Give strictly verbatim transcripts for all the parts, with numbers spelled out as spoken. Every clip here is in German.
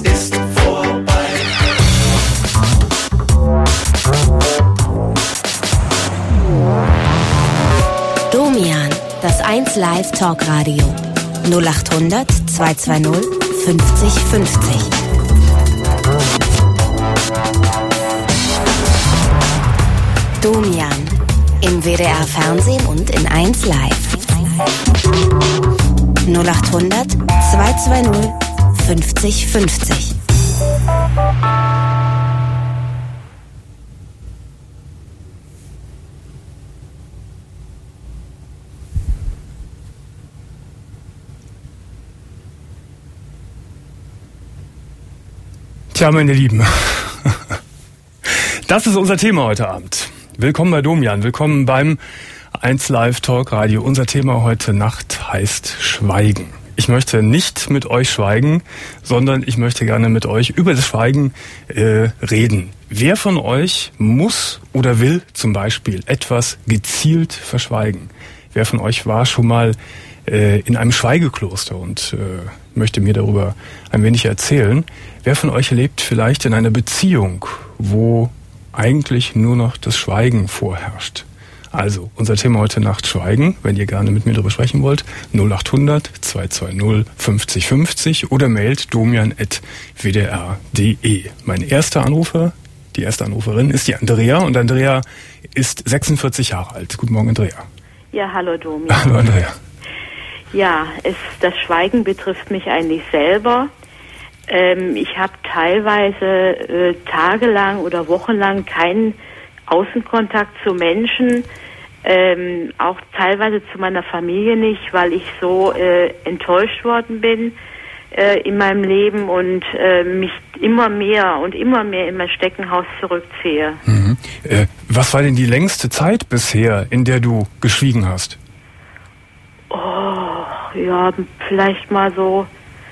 ist vorbei. Domian, das eins Live Talkradio. null acht hundert zweihundertzweißig fünfzig fünfzig. Domian, im W D R Fernsehen und in eins Live. null acht hundert zweihundertzweißig fünfzig fünfzig. Tja, meine Lieben, das ist unser Thema heute Abend. Willkommen bei Domian, willkommen beim eins Live Talk Radio. Unser Thema heute Nacht heißt Schweigen. Ich möchte nicht mit euch schweigen, sondern ich möchte gerne mit euch über das Schweigen äh, reden. Wer von euch muss oder will zum Beispiel etwas gezielt verschweigen? Wer von euch war schon mal äh, in einem Schweigekloster und äh, möchte mir darüber ein wenig erzählen? Wer von euch lebt vielleicht in einer Beziehung, wo eigentlich nur noch das Schweigen vorherrscht? Also, unser Thema heute Nacht Schweigen, wenn ihr gerne mit mir darüber sprechen wollt, null acht hundert zweihundertzweißig fünfzig fünfzig oder mailt domian at w d r punkt d e. Mein erster Anrufer, die erste Anruferin ist die Andrea und Andrea ist sechsundvierzig Jahre alt. Guten Morgen, Andrea. Ja, hallo Domian. Hallo, Andrea. Ja, es, das Schweigen betrifft mich eigentlich selber. Ähm, ich habe teilweise äh, tagelang oder wochenlang keinen Außenkontakt zu Menschen, ähm, auch teilweise zu meiner Familie nicht, weil ich so äh, enttäuscht worden bin äh, in meinem Leben und äh, mich immer mehr und immer mehr in mein Steckenhaus zurückziehe. Mhm. Äh, was war denn die längste Zeit bisher, in der du geschwiegen hast? Oh, ja, vielleicht mal so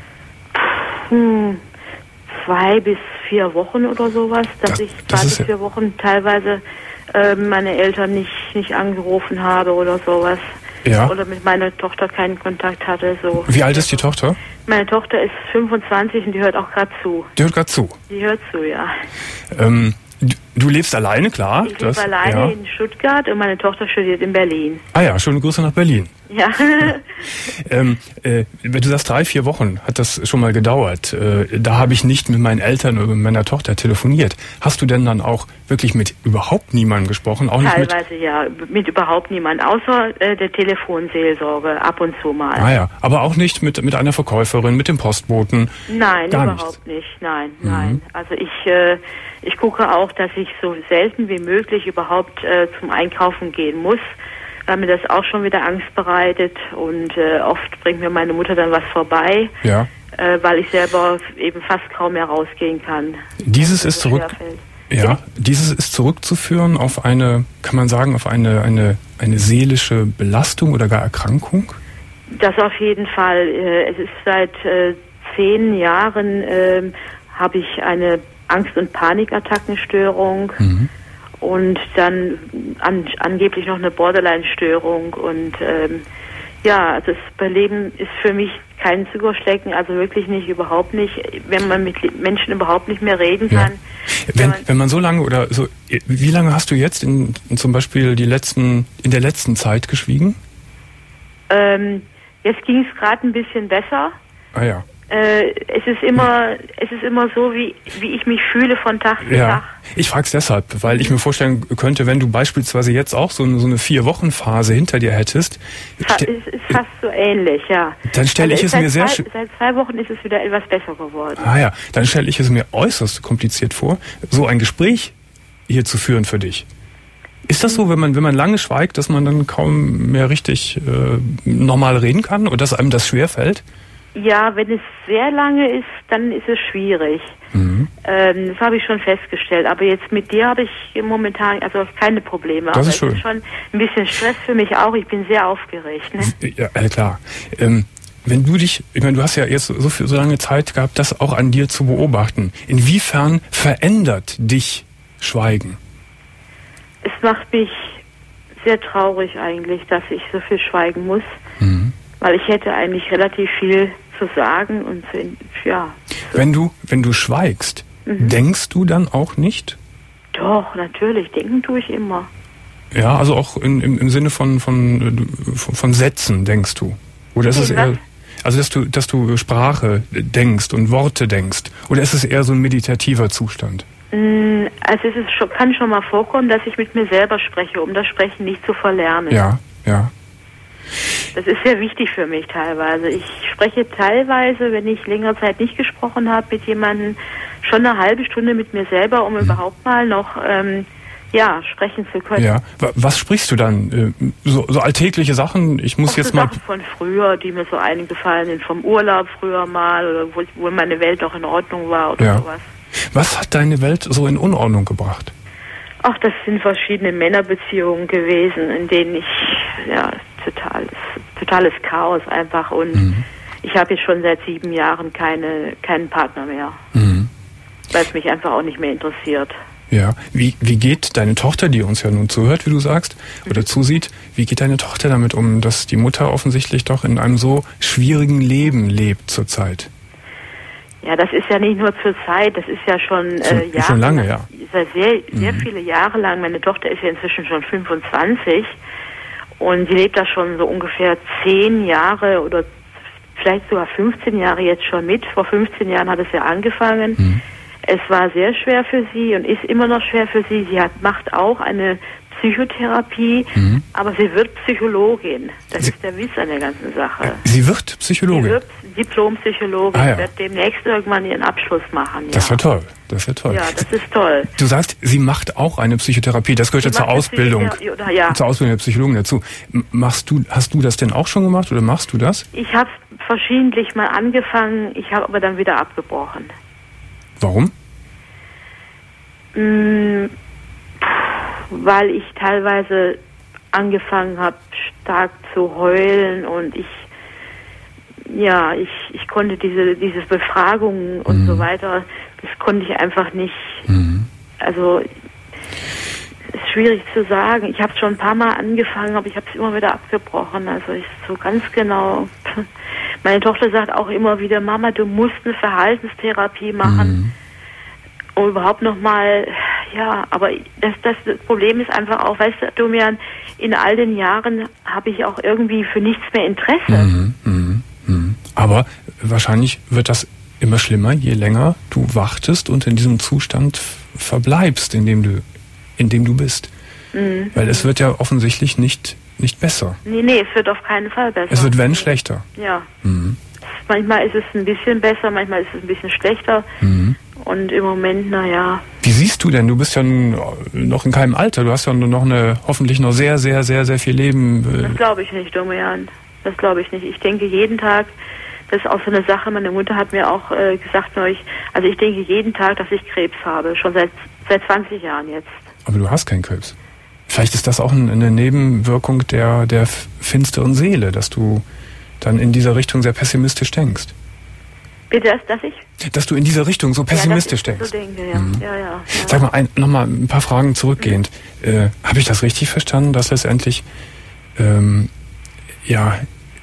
hm, zwei bis vier Wochen oder sowas, dass das, ich das zwei bis vier Wochen teilweise äh, meine Eltern nicht, nicht angerufen habe oder sowas. Ja. Oder mit meiner Tochter keinen Kontakt hatte. So. Wie alt ist die Tochter? Meine Tochter ist fünfundzwanzig und die hört auch gerade zu. Die hört gerade zu? Die hört zu, ja. Ähm, du, du lebst alleine, klar? Ich lebe alleine ja. in Stuttgart und meine Tochter studiert in Berlin. Ah ja, schöne Grüße nach Berlin. Ja. ähm, äh, wenn du sagst, drei, vier Wochen hat das schon mal gedauert. Äh, da habe ich nicht mit meinen Eltern oder mit meiner Tochter telefoniert. Hast du denn dann auch wirklich mit überhaupt niemandem gesprochen? Auch nicht Teilweise mit ja, mit überhaupt niemandem, außer äh, der Telefonseelsorge ab und zu mal. Ah ja, aber auch nicht mit mit einer Verkäuferin, mit dem Postboten? Nein, Gar überhaupt nichts. nicht. Nein, Mhm. nein. Also ich äh, ich gucke auch, dass ich so selten wie möglich überhaupt äh, zum Einkaufen gehen muss, weil mir das auch schon wieder Angst bereitet und äh, oft bringt mir meine Mutter dann was vorbei, Ja. äh, weil ich selber eben fast kaum mehr rausgehen kann. Dieses ist zurück. Ja, dieses ist zurückzuführen auf eine, kann man sagen, auf eine eine eine seelische Belastung oder gar Erkrankung? Das auf jeden Fall. Äh, es ist seit äh, zehn Jahren äh, habe ich eine Angst- und Panikattackenstörung. Mhm. Und dann an, angeblich noch eine Borderline-Störung. Und ähm, ja, also das Leben ist für mich kein Zuckerschlecken, also wirklich nicht, überhaupt nicht. Wenn man mit Menschen überhaupt nicht mehr reden kann. Ja. Wenn, wenn man so lange oder so, wie lange hast du jetzt in, in zum Beispiel die letzten, in der letzten Zeit geschwiegen? Ähm, jetzt ging es gerade ein bisschen besser. Ah ja. Äh, es ist immer, es ist immer so, wie, wie ich mich fühle von Tag zu Ja, Tag. ich frage es deshalb, weil ich mir vorstellen könnte, wenn du beispielsweise jetzt auch so eine, so eine Vier-Wochen-Phase hinter dir hättest. Fa- es ist fast so ähnlich, ja. Dann stelle ich Also es mir sehr seit, schön. seit zwei Wochen ist es wieder etwas besser geworden. Ah ja, dann stelle ich es mir äußerst kompliziert vor, so ein Gespräch hier zu führen für dich. Ist das so, wenn man wenn man lange schweigt, dass man dann kaum mehr richtig äh, normal reden kann oder dass einem das schwerfällt? Ja, wenn es sehr lange ist, dann ist es schwierig. Mhm. Ähm, das habe ich schon festgestellt. Aber jetzt mit dir habe ich momentan also keine Probleme. Das Aber ist schön. Es ist schon ein bisschen Stress für mich auch. Ich bin sehr aufgeregt. Ne? Ja, äh, klar. Ähm, wenn du dich, ich meine, du hast ja jetzt so viel, so lange Zeit gehabt, das auch an dir zu beobachten. Inwiefern verändert dich Schweigen? Es macht mich sehr traurig eigentlich, dass ich so viel schweigen muss. Mhm. Weil ich hätte eigentlich relativ viel zu sagen und zu, ja. Wenn du, wenn du schweigst, mhm. denkst du dann auch nicht? Doch, natürlich. Denken tue ich immer. Ja, also auch in, im, im Sinne von, von, von, von Sätzen denkst du? Oder ist es eher, also dass du, dass du Sprache denkst und Worte denkst? Oder ist es eher so ein meditativer Zustand? Also es ist schon, kann schon mal vorkommen, dass ich mit mir selber spreche, um das Sprechen nicht zu verlernen. Ja, ja. Das ist sehr wichtig für mich teilweise. Ich spreche teilweise, wenn ich längere Zeit nicht gesprochen habe, mit jemandem schon eine halbe Stunde mit mir selber, um hm. überhaupt mal noch ähm, ja, sprechen zu können. Ja, was sprichst du dann? So, so alltägliche Sachen? Ich muss Auch jetzt so mal... Sachen von früher, die mir so eingefallen sind, vom Urlaub früher mal, oder wo, wo meine Welt noch in Ordnung war oder ja. sowas. Was hat deine Welt so in Unordnung gebracht? Ach, das sind verschiedene Männerbeziehungen gewesen, in denen ich, ja, totales, totales Chaos einfach, und mhm. ich habe jetzt schon seit sieben Jahren keine, keinen Partner mehr, mhm. weil es mich einfach auch nicht mehr interessiert. Ja, wie, wie geht deine Tochter, die uns ja nun zuhört, wie du sagst, oder mhm. zusieht, wie geht deine Tochter damit um, dass die Mutter offensichtlich doch in einem so schwierigen Leben lebt zurzeit? Ja, das ist ja nicht nur zur Zeit, das ist ja schon, schon äh, Jahre, schon lange, ja. Seit sehr, sehr mhm. viele Jahre lang. Meine Tochter ist ja inzwischen schon fünfundzwanzig und sie lebt da schon so ungefähr zehn Jahre oder vielleicht sogar fünfzehn Jahre jetzt schon mit. Vor fünfzehn Jahren hat es ja angefangen. Mhm. Es war sehr schwer für sie und ist immer noch schwer für sie. Sie hat, macht auch eine Psychotherapie, mhm. aber sie wird Psychologin. Das sie, ist der Witz an der ganzen Sache. Sie wird Psychologin? Sie wird Diplompsychologin. Ah, ja. Wird demnächst irgendwann ihren Abschluss machen. Das wäre toll. Das wäre toll. Ja, das ist toll. Du sagst, sie macht auch eine Psychotherapie. Das gehört ja zur Ausbildung, Psycho- ja. zur Ausbildung der Psychologen dazu. Machst du, hast du das denn auch schon gemacht oder machst du das? Ich habe verschiedentlich mal angefangen, ich habe aber dann wieder abgebrochen. Warum? Hm, weil ich teilweise angefangen habe, stark zu heulen, und ich, ja, ich, ich konnte diese, diese Befragungen mhm. und so weiter, das konnte ich einfach nicht, mhm. also, es ist schwierig zu sagen. Ich habe es schon ein paar Mal angefangen, aber ich habe es immer wieder abgebrochen, also ich so ganz genau, meine Tochter sagt auch immer wieder, Mama, du musst eine Verhaltenstherapie machen, mhm. um überhaupt nochmal, ja, aber das, das, das Problem ist einfach auch, weißt du, Domian, in all den Jahren habe ich auch irgendwie für nichts mehr Interesse. Mhm, mh, mh. Aber wahrscheinlich wird das immer schlimmer, je länger du wartest und in diesem Zustand verbleibst, in dem du, in dem du bist. Mhm. Weil es wird ja offensichtlich nicht, nicht besser. Nee, nee, es wird auf keinen Fall besser. Es wird, wenn, schlechter. Ja. Mhm. Manchmal ist es ein bisschen besser, manchmal ist es ein bisschen schlechter. Mhm. Und im Moment, naja. Wie siehst du denn? Du bist ja noch in keinem Alter. Du hast ja noch eine, hoffentlich noch sehr, sehr, sehr, sehr viel Leben. Das glaube ich nicht, Domian. Das glaube ich nicht. Ich denke jeden Tag, das ist auch so eine Sache, meine Mutter hat mir auch äh, gesagt neulich, also ich denke jeden Tag, dass ich Krebs habe. Schon seit, seit zwanzig Jahren jetzt. Aber du hast keinen Krebs. Vielleicht ist das auch eine Nebenwirkung der, der finsteren Seele, dass du dann in dieser Richtung sehr pessimistisch denkst. Bitte, dass, dass ich? Dass du in dieser Richtung so pessimistisch ja, denkst. So denke, ja. Mhm. Ja, ja, ja. Sag mal, ein, nochmal ein paar Fragen zurückgehend. Mhm. Äh, Habe ich das richtig verstanden, dass letztendlich ähm, ja,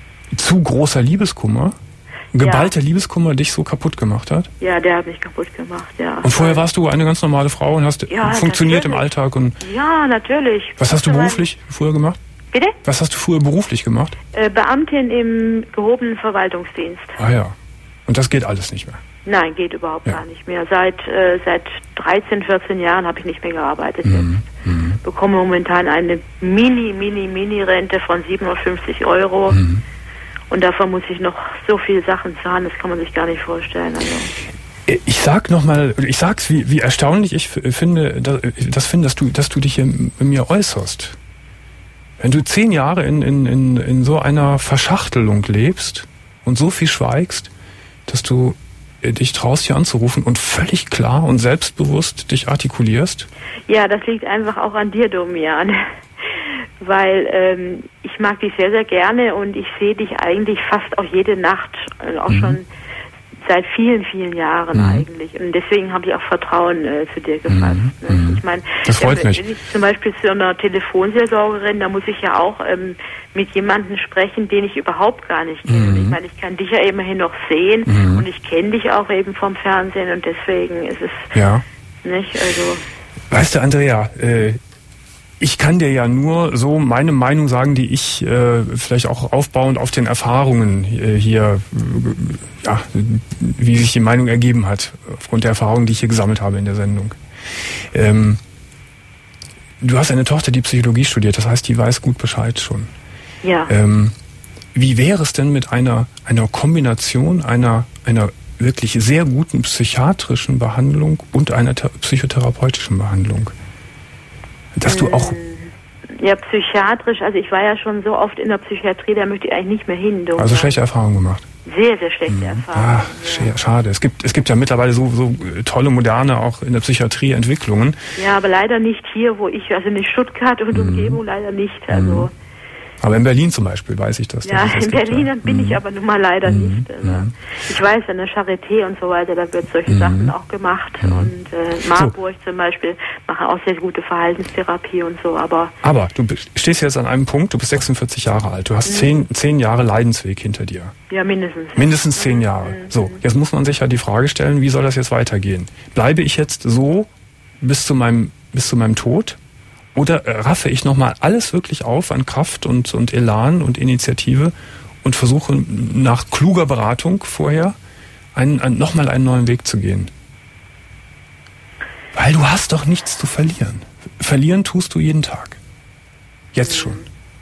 zu großer Liebeskummer, geballter ja. Liebeskummer dich so kaputt gemacht hat? Ja, der hat mich kaputt gemacht, ja. Und vorher warst du eine ganz normale Frau und hast ja, funktioniert natürlich. im Alltag? Und ja, natürlich. Was hast du beruflich früher gemacht? Bitte? Was hast du früher beruflich gemacht? Äh, Beamtin im gehobenen Verwaltungsdienst. Ah ja. Und das geht alles nicht mehr? Nein, geht überhaupt ja. gar nicht mehr. Seit äh, seit dreizehn, vierzehn Jahren habe ich nicht mehr gearbeitet mhm. jetzt. Mhm. Bekomme momentan eine mini, mini, mini Rente von siebenhundertfünfzig Euro. Mhm. Und davon muss ich noch so viele Sachen zahlen, das kann man sich gar nicht vorstellen. Also. Ich sag nochmal, ich sag's, wie, wie erstaunlich ich finde, das finde, dass du, dass du dich hier in mir äußerst. Wenn du zehn Jahre in, in, in, in so einer Verschachtelung lebst und so viel schweigst, dass du dich traust, hier anzurufen und völlig klar und selbstbewusst dich artikulierst? Ja, das liegt einfach auch an dir, Domian. Weil ähm, ich mag dich sehr, sehr gerne und ich sehe dich eigentlich fast auch jede Nacht, äh, auch mhm. schon seit vielen, vielen Jahren mhm. eigentlich. Und deswegen habe ich auch Vertrauen äh, zu dir gefasst. Mhm. Ne? Ich meine, das freut wenn, mich. wenn ich zum Beispiel zu einer Telefonseelsorgerin, da muss ich ja auch ähm, mit jemandem sprechen, den ich überhaupt gar nicht kenne. Mhm. Ich meine, ich kann dich ja immerhin noch sehen mhm. und ich kenne dich auch eben vom Fernsehen und deswegen ist es ja. nicht, also... Weißt du, Andrea, äh, ich kann dir ja nur so meine Meinung sagen, die ich äh, vielleicht auch aufbauend auf den Erfahrungen äh, hier, äh, ja, wie sich die Meinung ergeben hat, aufgrund der Erfahrungen, die ich hier gesammelt habe in der Sendung. Ähm, du hast eine Tochter, die Psychologie studiert, das heißt, die weiß gut Bescheid schon. Ja. Ähm, wie wäre es denn mit einer einer Kombination einer einer wirklich sehr guten psychiatrischen Behandlung und einer th- psychotherapeutischen Behandlung? Dass du auch... Ja, psychiatrisch, also ich war ja schon so oft in der Psychiatrie, da möchte ich eigentlich nicht mehr hin. Du, also schlechte Erfahrungen gemacht? Sehr, sehr schlechte mhm. Erfahrungen. Ach, ja. Schade. Es gibt, es gibt ja mittlerweile so, so tolle, moderne, auch in der Psychiatrie Entwicklungen. Ja, aber leider nicht hier, wo ich, also in Stuttgart und mhm. Umgebung leider nicht. Also mhm. Aber in Berlin zum Beispiel weiß ich das. Ja, das in Berlin ja. bin mhm. ich aber nun mal leider mhm. nicht. Also mhm. Ich weiß, an der Charité und so weiter, da wird solche mhm. Sachen auch gemacht. Mhm. Und äh, Marburg so. zum Beispiel machen auch sehr gute Verhaltenstherapie und so. Aber aber du stehst jetzt an einem Punkt, du bist sechsundvierzig Jahre alt. Du hast mhm. zehn, zehn Jahre Leidensweg hinter dir. Ja, mindestens. Mindestens zehn Jahre. Mhm. So, jetzt muss man sich ja die Frage stellen, wie soll das jetzt weitergehen? Bleibe ich jetzt so bis zu meinem, bis zu meinem Tod? Oder raffe ich nochmal alles wirklich auf an Kraft und, und Elan und Initiative und versuche nach kluger Beratung vorher einen, einen, nochmal einen neuen Weg zu gehen? Weil du hast doch nichts zu verlieren. Verlieren tust du jeden Tag. Jetzt schon.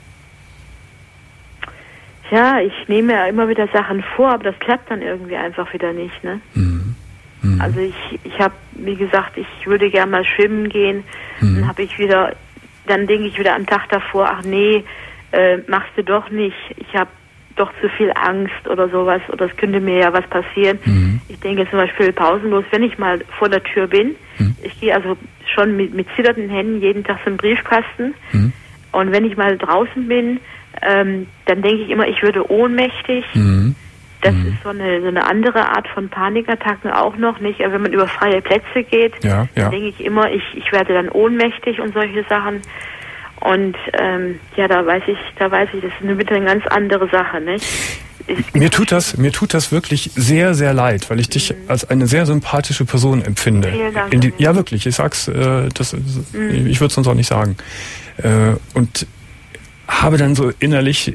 Ja, ich nehme ja immer wieder Sachen vor, aber das klappt dann irgendwie einfach wieder nicht, ne? Mhm. Mhm. Also ich, ich habe, wie gesagt, ich würde gerne mal schwimmen gehen. Mhm. Dann habe ich wieder, dann denke ich wieder am Tag davor, ach nee, äh, machst du doch nicht. Ich habe doch zu viel Angst oder sowas oder es könnte mir ja was passieren. Mhm. Ich denke zum Beispiel pausenlos, wenn ich mal vor der Tür bin, mhm. ich gehe also schon mit, mit zitternden Händen jeden Tag zum Briefkasten mhm. und wenn ich mal draußen bin, ähm, dann denke ich immer, ich würde ohnmächtig. Mhm. Das mhm. ist so eine, so eine andere Art von Panikattacken auch noch, nicht? Wenn man über freie Plätze geht, ja, ja. dann denke ich immer, ich, ich werde dann ohnmächtig und solche Sachen. Und ähm, ja, da weiß ich, da weiß ich, das ist eine, eine ganz andere Sache, nicht? Ich, mir tut das, mir tut das wirklich sehr, sehr leid, weil ich dich mhm. als eine sehr sympathische Person empfinde. Vielen Dank. In die, ja, wirklich. Ich sag's, äh, das, mhm. ich würde es sonst auch nicht sagen. Äh, und habe dann so innerlich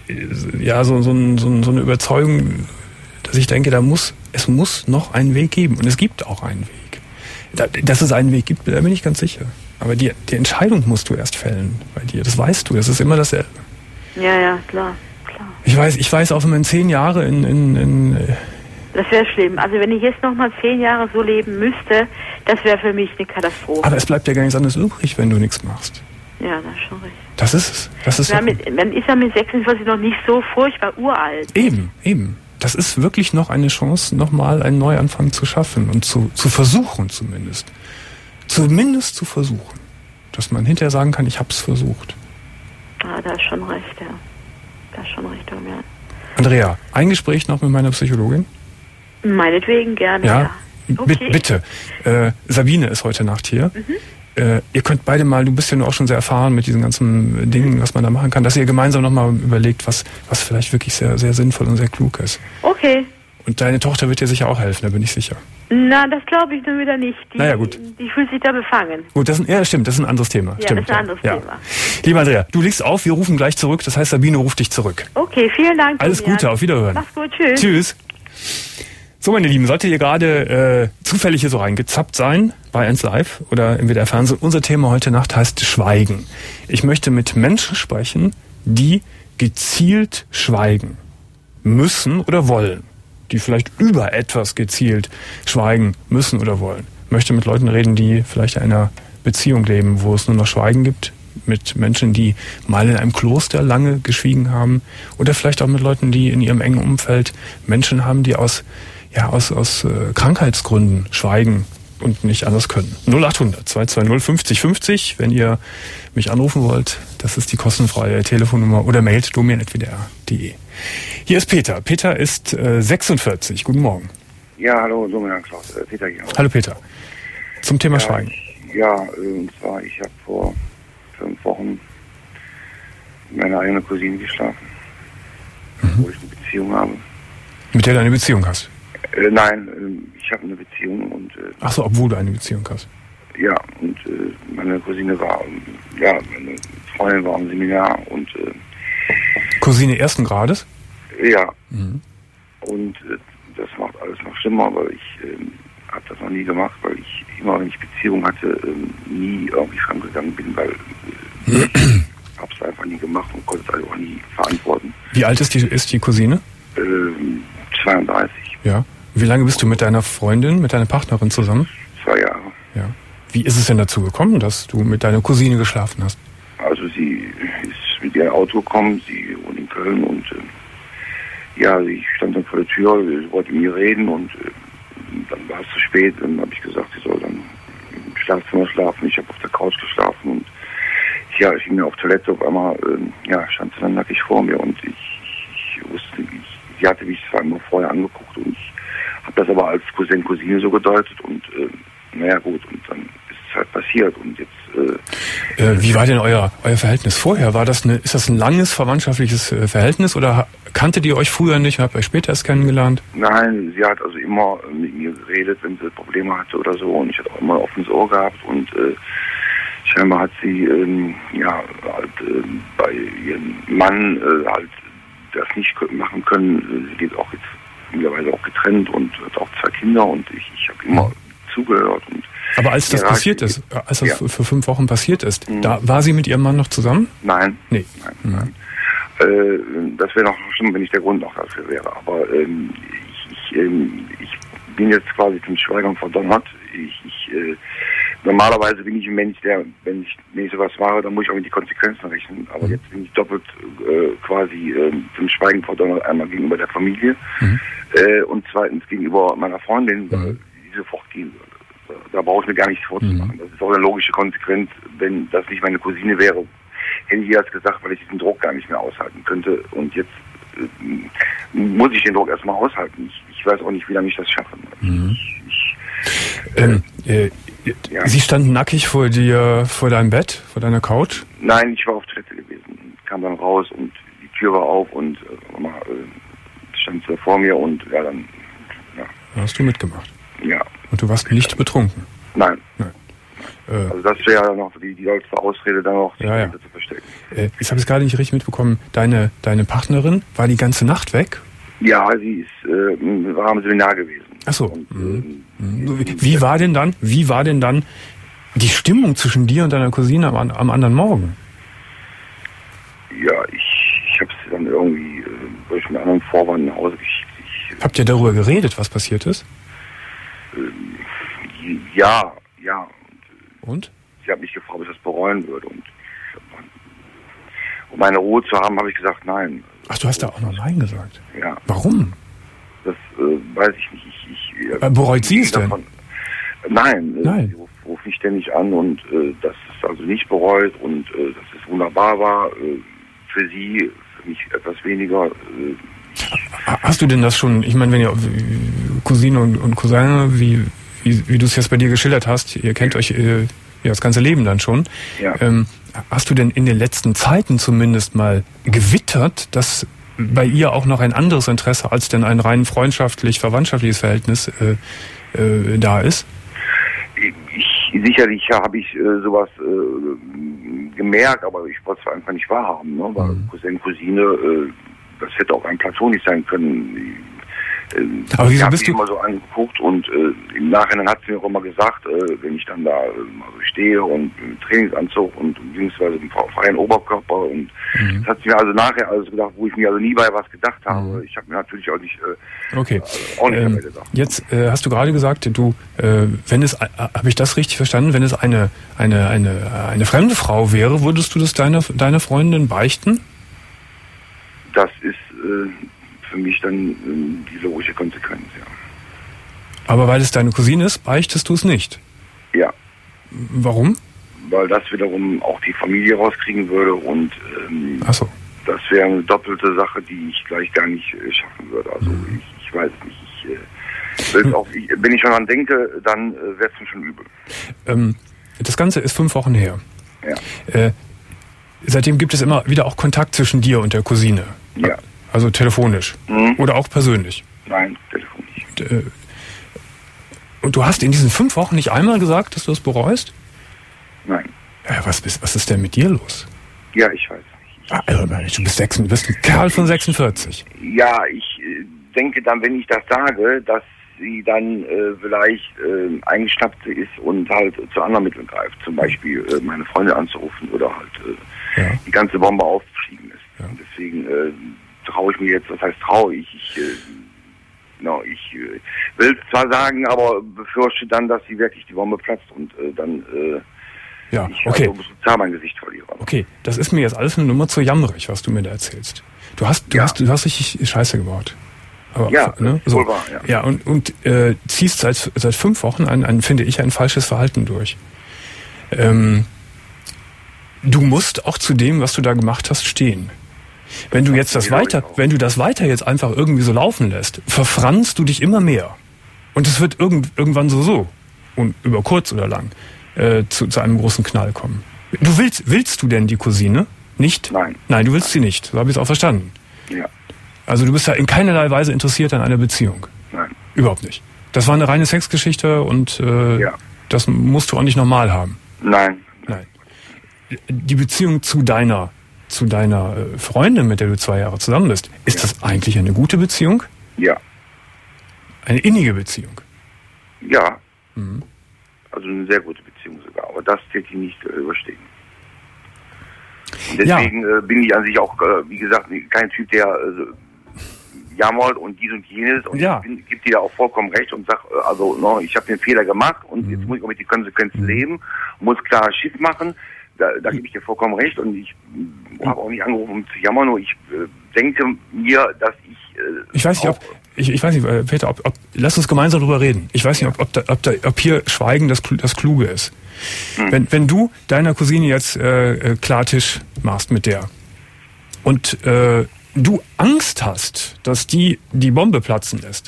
ja so so, ein, so so eine Überzeugung, dass ich denke, da muss es muss noch einen Weg geben und es gibt auch einen Weg. Da, dass es einen Weg gibt, da bin ich ganz sicher. Aber die die Entscheidung musst du erst fällen bei dir. Das weißt du. Das ist immer dasselbe. Ja, ja, klar, klar. Ich weiß, ich weiß auch, wenn man zehn Jahre in in, in das wäre schlimm. Also wenn ich jetzt noch mal zehn Jahre so leben müsste, das wäre für mich eine Katastrophe. Aber es bleibt ja gar nichts anderes übrig, wenn du nichts machst. Ja, das ist schon recht. Das ist es. Das ist ja, mit, man ist ja mit sechsundvierzig noch nicht so furchtbar uralt. Eben, eben. Das ist wirklich noch eine Chance, nochmal einen Neuanfang zu schaffen und zu, zu versuchen zumindest. Zumindest zu versuchen. Dass man hinterher sagen kann, ich hab's versucht. Ah, da ist schon recht, ja. Da ist schon recht, ja. Andrea, ein Gespräch noch mit meiner Psychologin? Meinetwegen gerne, ja. ja. Okay. B- bitte. Äh, Sabine ist heute Nacht hier. Mhm. Äh, ihr könnt beide mal, du bist ja nur auch schon sehr erfahren mit diesen ganzen Dingen, was man da machen kann, dass ihr gemeinsam nochmal überlegt, was, was vielleicht wirklich sehr, sehr sinnvoll und sehr klug ist. Okay. Und deine Tochter wird dir sicher auch helfen, da bin ich sicher. Na, das glaube ich nun wieder nicht. Die, naja, gut. Die, die fühlt sich da befangen. Gut, das ist, ja, stimmt, das ist ein anderes Thema. Ja, stimmt, das ist ein anderes ja. Thema. Lieber Andrea, du legst auf, wir rufen gleich zurück, das heißt, Sabine ruft dich zurück. Okay, vielen Dank. Alles Gute, auf Wiederhören. Mach's gut, tschüss. Tschüss. So, meine Lieben, solltet ihr gerade äh, zufällig hier so reingezappt sein bei eins Live oder im W D R Fernsehen, unser Thema heute Nacht heißt Schweigen. Ich möchte mit Menschen sprechen, die gezielt schweigen müssen oder wollen, die vielleicht über etwas gezielt schweigen müssen oder wollen. Ich möchte mit Leuten reden, die vielleicht in einer Beziehung leben, wo es nur noch Schweigen gibt, mit Menschen, die mal in einem Kloster lange geschwiegen haben oder vielleicht auch mit Leuten, die in ihrem engen Umfeld Menschen haben, die aus ja aus aus äh, Krankheitsgründen schweigen und nicht anders können. null acht hundert zwei zwei null fünfzig fünfzig, wenn ihr mich anrufen wollt, das ist die kostenfreie Telefonnummer oder mailt domian at w d r punkt d e. Hier ist Peter. Peter ist äh, sechsundvierzig. Guten Morgen. Ja, hallo, Domian Klaus, äh, Peter hier. Hallo Peter. Zum Thema ja, Schweigen. Ich, ja, und zwar, ich habe vor fünf Wochen mit meiner eigenen Cousine geschlafen, mhm. wo ich eine Beziehung habe. Mit der du eine Beziehung hast? Äh, nein, äh, ich habe eine Beziehung und... Äh, Ach so, obwohl du eine Beziehung hast. Ja, und äh, meine Cousine war, ja, meine Freundin war im Seminar und... Äh, Cousine ersten Grades? Ja. Mhm. Und äh, das macht alles noch schlimmer, weil ich äh, habe das noch nie gemacht, weil ich immer, wenn ich Beziehung hatte, äh, nie irgendwie fremdgegangen bin, weil äh, ich habe es einfach nie gemacht und konnte es also auch nie verantworten. Wie alt ist die, ist die Cousine? Äh, zweiunddreißig. Ja. Wie lange bist du mit deiner Freundin, mit deiner Partnerin zusammen? Zwei Jahre. Ja. Wie ist es denn dazu gekommen, dass du mit deiner Cousine geschlafen hast? Also sie ist mit ihrem Auto gekommen, sie wohnt in Köln und äh, ja, sie stand dann vor der Tür, sie wollte mit mir reden und äh, dann war es zu spät, dann habe ich gesagt, sie soll dann im Schlafzimmer schlafen, ich habe auf der Couch geschlafen und ja, ich ging mir auf Toilette, auf einmal äh, ja, stand sie dann nackig vor mir und ich, ich wusste, ich, sie hatte mich zwar immer vorher angeguckt und ich habe das aber als Cousin, Cousine so gedeutet und äh, naja gut, und dann ist es halt passiert und jetzt... Äh, äh, wie war denn euer, euer Verhältnis vorher? War das eine, ist das ein langes verwandtschaftliches äh, Verhältnis oder kanntet ihr euch früher nicht, habt ihr euch später erst kennengelernt? Nein, sie hat also immer mit mir geredet, wenn sie Probleme hatte oder so und ich hatte auch immer ein offenes Ohr gehabt und äh, scheinbar hat sie ähm, ja halt äh, bei ihrem Mann äh, halt das nicht machen können. Sie lebt auch jetzt mittlerweile auch getrennt und hat auch zwei Kinder und ich, ich habe immer zugehört. Und aber als das ja, passiert ist, als das ja. für fünf Wochen passiert ist, mhm. da war sie mit ihrem Mann noch zusammen? Nein. Nee. Nein, mhm. nein. Äh, das wäre noch schlimm, wenn ich der Grund noch dafür wäre. Aber ähm, ich, ich, ähm, ich bin jetzt quasi zum Schweigern verdonnert. Ich, ich, äh, normalerweise bin ich ein Mensch, der, wenn ich nicht sowas mache, dann muss ich auch mit die Konsequenzen rechnen. Aber mhm. jetzt bin ich doppelt äh, quasi äh, zum Schweigen verdonnert. Einmal gegenüber der Familie mhm. äh, und zweitens gegenüber meiner Freundin, weil mhm. die sofort gehen würde. Da brauche ich mir gar nichts vorzumachen. Mhm. Das ist auch eine logische Konsequenz. Wenn das nicht meine Cousine wäre, hätte ich jetzt gesagt, weil ich diesen Druck gar nicht mehr aushalten könnte. Und jetzt äh, muss ich den Druck erstmal aushalten. Ich, ich weiß auch nicht, wie lange ich das schaffe. Mhm. Ich, ich, ähm, äh, ja. Sie standen nackig vor dir, vor deinem Bett, vor deiner Couch? Nein, ich war auf Toilette gewesen. Kam dann raus und die Tür war auf und äh, mal, äh, stand sie vor mir und ja, dann... Ja. Hast du mitgemacht? Ja. Und du warst nicht betrunken? Nein. Nein. Also das wäre ja noch die, die dollste Ausrede, dann noch die ja, ja. zu verstecken. Äh, ich habe es gerade nicht richtig mitbekommen. Deine, deine Partnerin war die ganze Nacht weg? Ja, sie ist, äh, war am Seminar gewesen. Ach so. Und, mhm. äh, wie, wie war denn dann, wie war denn dann die Stimmung zwischen dir und deiner Cousine am, am anderen Morgen? Ja, ich, ich habe sie dann irgendwie äh, durch einen anderen Vorwand nach Hause geschickt. Ich, Habt ihr darüber geredet, was passiert ist? Äh, ja, ja. Und? Sie hat mich gefragt, ob ich das bereuen würde. Und um meine Ruhe zu haben, habe ich gesagt, nein. Ach, du hast da auch noch Nein gesagt? Ja. Warum? Das äh, weiß ich nicht. Ich, ich, äh, Bereut sie es denn? Davon, nein, nein. Äh, sie ruft, ruft mich ständig an und äh, dass es also nicht bereut und äh, dass es wunderbar war. Äh, für sie, für mich etwas weniger. Äh, Hast du denn das schon, ich meine, wenn ihr Cousine und, und Cousin, wie, wie, wie du es jetzt bei dir geschildert hast, ihr kennt euch äh, ja, das ganze Leben dann schon. Ja. Ähm, hast du denn in den letzten Zeiten zumindest mal gewittert, dass bei ihr auch noch ein anderes Interesse als denn ein rein freundschaftlich-verwandtschaftliches Verhältnis äh, äh, da ist? Ich, sicherlich habe ich äh, sowas äh, gemerkt, aber ich wollte es einfach nicht wahrhaben, ne? Weil mhm. Cousin, Cousine, äh, das hätte auch ein platonisch sein können. Äh, aber wieso ich bist du immer so angeguckt und äh, im Nachhinein hat sie mir auch immer gesagt, äh, wenn ich dann da äh, mal so stehe und mit Trainingsanzug und beziehungsweise im freien Oberkörper und mhm. das hat sie mir also nachher alles gedacht, wo ich mir also nie bei was gedacht habe. Mhm. Ich habe mir natürlich auch nicht äh, okay. äh, auch nicht ähm, gedacht. Jetzt äh, hast du gerade gesagt, du, äh, wenn es, äh, habe ich das richtig verstanden, wenn es eine eine eine eine fremde Frau wäre, würdest du das deiner deiner Freundin beichten? Das ist äh, für mich dann äh, die logische Konsequenz, ja. Aber weil es deine Cousine ist, beichtest du es nicht? Ja. Warum? Weil das wiederum auch die Familie rauskriegen würde und ähm, ach so. Das wäre eine doppelte Sache, die ich gleich gar nicht äh, schaffen würde. Also mhm. ich, ich weiß nicht. Ich, äh, Auch, wenn ich schon dran denke, dann äh, wäre es mir schon übel. Ähm, das Ganze ist fünf Wochen her. Ja. Äh, seitdem gibt es immer wieder auch Kontakt zwischen dir und der Cousine. Ja. Also telefonisch. Mhm. Oder auch persönlich. Nein, telefonisch. Und, äh, und du hast in diesen fünf Wochen nicht einmal gesagt, dass du es bereust? Nein. Ja, was, was ist denn mit dir los? Ja, ich weiß nicht. Ah, also, du bist, sechs, du bist ein Kerl von sechsundvierzig. Ja, ich äh, denke dann, wenn ich das sage, dass sie dann äh, vielleicht äh, eingeschnappt ist und halt äh, zu anderen Mitteln greift. Zum Beispiel äh, meine Freundin anzurufen oder halt äh, ja. die ganze Bombe aufzuschieben ist. Ja. Und deswegen äh, traue ich mir jetzt, was heißt traue ich, ich, äh, no, ich äh, will es zwar sagen, aber befürchte dann, dass sie wirklich die Bombe platzt und äh, dann äh, ja, ich okay. also total mein Gesicht verliere. Okay, das ist mir jetzt alles eine Nummer zu jammerig, was du mir da erzählst. Du hast, du ja. hast, du hast richtig Scheiße gebaut. Aber, ja, ne? so. so. Wahr, ja. ja, und, und äh, ziehst seit, seit fünf Wochen ein, ein, finde ich, ein falsches Verhalten durch. Ähm, du musst auch zu dem, was du da gemacht hast, stehen. Wenn du jetzt das weiter, wenn du das weiter jetzt einfach irgendwie so laufen lässt, verfranst du dich immer mehr. Und es wird irgend, irgendwann so so, und über kurz oder lang, äh, zu, zu einem großen Knall kommen. Du willst, willst du denn die Cousine? Nicht? Nein. Nein, du willst sie nicht. So habe ich es auch verstanden. Ja. Also du bist ja in keinerlei Weise interessiert an einer Beziehung. Nein. Überhaupt nicht. Das war eine reine Sexgeschichte und äh, ja. das musst du auch nicht normal haben. Nein. Nein. Die Beziehung zu deiner, zu deiner äh, Freundin, mit der du zwei Jahre zusammen bist, ist ja. das eigentlich eine gute Beziehung? Ja. Eine innige Beziehung? Ja. Mhm. Also eine sehr gute Beziehung sogar. Aber das wird die nicht äh, überstehen. Und deswegen ja. äh, bin ich an sich auch, äh, wie gesagt, kein Typ, der äh, jammert und dies und jenes. Und ja. ich gebe dir da auch vollkommen recht und sag, äh, also no, ich habe den Fehler gemacht und mhm. jetzt muss ich auch mit den Konsequenzen mhm. leben, muss klar Schiff machen. Da, da gebe ich dir vollkommen recht und ich äh, habe auch nicht angerufen, um zu jammern, nur ich äh, denke mir, dass ich... Äh, ich weiß nicht, ob... Ich, ich weiß nicht, Peter, ob, ob, lass uns gemeinsam drüber reden. Ich weiß nicht, ob, ob, da, ob, da, ob hier Schweigen das, das Kluge ist. Hm. Wenn, wenn du deiner Cousine jetzt äh, Klartisch machst mit der und äh, du Angst hast, dass die die Bombe platzen lässt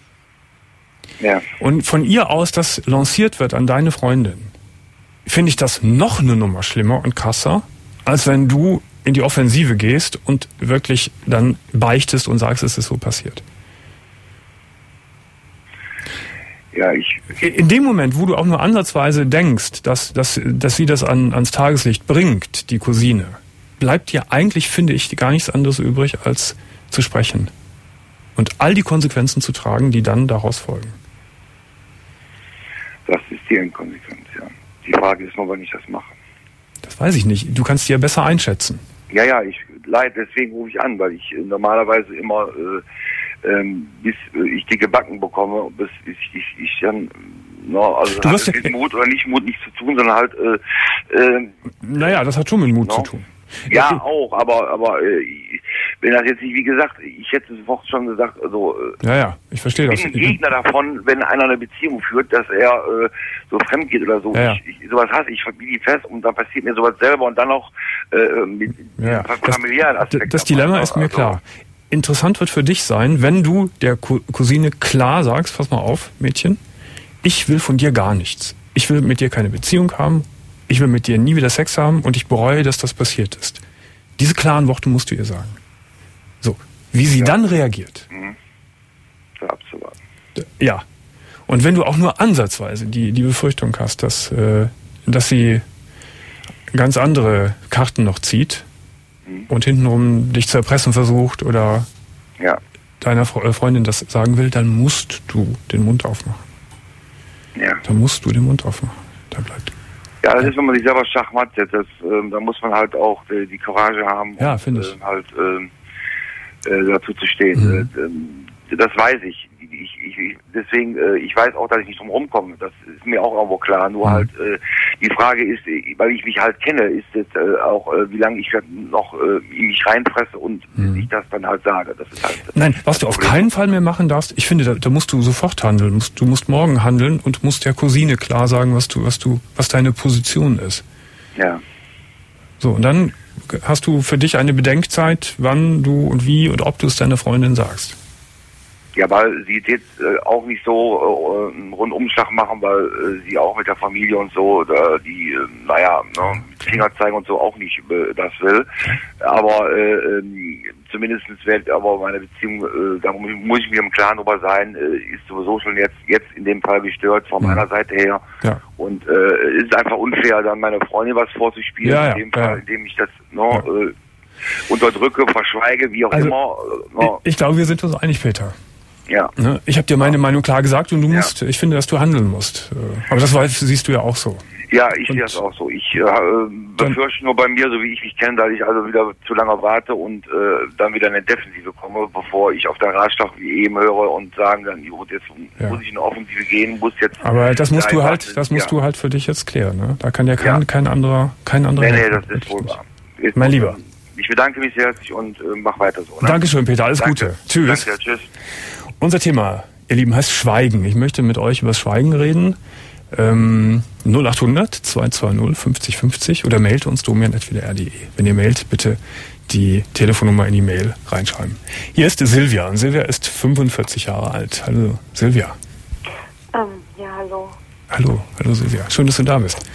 ja. und von ihr aus das lanciert wird an deine Freundin, finde ich das noch eine Nummer schlimmer und krasser, als wenn du in die Offensive gehst und wirklich dann beichtest und sagst, es ist so passiert. Ja, ich in dem Moment, wo du auch nur ansatzweise denkst, dass, dass, dass sie das an, ans Tageslicht bringt, die Cousine, bleibt dir eigentlich, finde ich, gar nichts anderes übrig, als zu sprechen. Und all die Konsequenzen zu tragen, die dann daraus folgen. Das ist die Inkonsequenz, ja. Die Frage ist nur, wann ich das mache. Das weiß ich nicht. Du kannst die ja besser einschätzen. Ja, ja, ich leid, deswegen rufe ich an, weil ich äh, normalerweise immer... Äh, Ähm, bis äh, ich die gebacken bekomme, bis ich, ich, ich dann, no, also du hat wirst es mit Mut oder nicht Mut nichts zu tun, sondern halt, äh, äh, naja, das hat schon mit Mut no? zu tun. Ja, ja, auch, aber, aber, äh, wenn das jetzt nicht, wie gesagt, ich hätte sofort schon gesagt, also, äh, ja, ja, ich verstehe das. Ich bin ein Gegner davon, wenn einer eine Beziehung führt, dass er äh, so fremd geht oder so. Ja, ja. Ich, ich, sowas hasse ich, verbiete die fest und dann passiert mir sowas selber und dann noch äh, mit ja, familiären Aspekten. Das, das Dilemma ist mir also, klar. Interessant wird für dich sein, wenn du der Cousine klar sagst, pass mal auf, Mädchen, ich will von dir gar nichts. Ich will mit dir keine Beziehung haben, ich will mit dir nie wieder Sex haben und ich bereue, dass das passiert ist. Diese klaren Worte musst du ihr sagen. So, wie sie ja. dann reagiert. Mhm. Ja, abzuwarten. Ja. Und wenn du auch nur ansatzweise die, die Befürchtung hast, dass, äh, dass sie ganz andere Karten noch zieht, und hintenrum dich zu erpressen versucht oder ja. deiner Freundin das sagen will, dann musst du den Mund aufmachen. Ja. Dann musst du den Mund aufmachen. Da bleibt. Ja, das ist, wenn man sich selber schachmattet, das, ähm, da muss man halt auch die, die Courage haben, ja, finde ich. Äh, halt äh, äh, dazu zu stehen. Mhm. Äh, das weiß ich. Ich, ich, deswegen, äh, ich weiß auch, dass ich nicht drum rumkomme. Das ist mir auch irgendwo klar. Nur mhm. halt, äh, die Frage ist, weil ich mich halt kenne, ist jetzt äh, auch, äh, wie lange ich noch äh, in mich reinfresse und mhm. ich das dann halt sage. Das ist halt das Nein, was du auf keinen Fall mehr machen darfst, ich finde, da, da musst du sofort handeln. Du musst morgen handeln und musst der Cousine klar sagen, was du, was du, was deine Position ist. Ja. So, und dann hast du für dich eine Bedenkzeit, wann du und wie und ob du es deiner Freundin sagst. Ja, weil sie jetzt äh, auch nicht so äh, einen Rundumschlag machen, weil äh, sie auch mit der Familie und so, äh, die, äh, naja, ne, Finger zeigen und so auch nicht äh, das will. Aber äh, äh, zumindest wird aber meine Beziehung, äh, da muss ich mir im Klaren drüber sein, äh, ist sowieso schon jetzt jetzt in dem Fall gestört von meiner Seite her. Ja. Und äh, ist einfach unfair, dann meine Freundin was vorzuspielen, Ja, ja, in dem Fall, ja. indem ich das no, ja. äh, unterdrücke, verschweige, wie auch also, immer. No. Ich, ich glaube, wir sind uns einig, Peter. Ja. Ich habe dir meine ja. Meinung klar gesagt und du musst, ja. ich finde, dass du handeln musst. Aber das weißt, siehst du ja auch so. Ja, ich sehe das auch so. Ich äh, befürchte nur bei mir, so wie ich mich kenne, dass ich also wieder zu lange warte und äh, dann wieder in eine Defensive komme, bevor ich auf der Ratschlag wie eben höre und sagen dann, gut, jetzt ja. muss ich in eine Offensive gehen, muss jetzt. Aber das musst du halt, warten. das musst ja. du halt für dich jetzt klären, ne? Da kann ja kein, ja. kein anderer, kein anderer. Nee, nee, das ist wohl wahr. Ist mein Lieber. Ich bedanke mich sehr herzlich und äh, mach weiter so. Ne? Dankeschön, Peter. Alles Danke. Gute. Tschüss. Danke, tschüss. Unser Thema, ihr Lieben, heißt Schweigen. Ich möchte mit euch über das Schweigen reden. Ähm, null acht hundert zwei zwei null fünfzig fünfzig oder mailt uns domian at w d r punkt d e. Wenn ihr mailt, bitte die Telefonnummer in die Mail reinschreiben. Hier ist Silvia und Silvia ist fünfundvierzig Jahre alt. Hallo Silvia. Ähm, ja, hallo. Hallo, hallo Silvia. Schön, dass du da bist.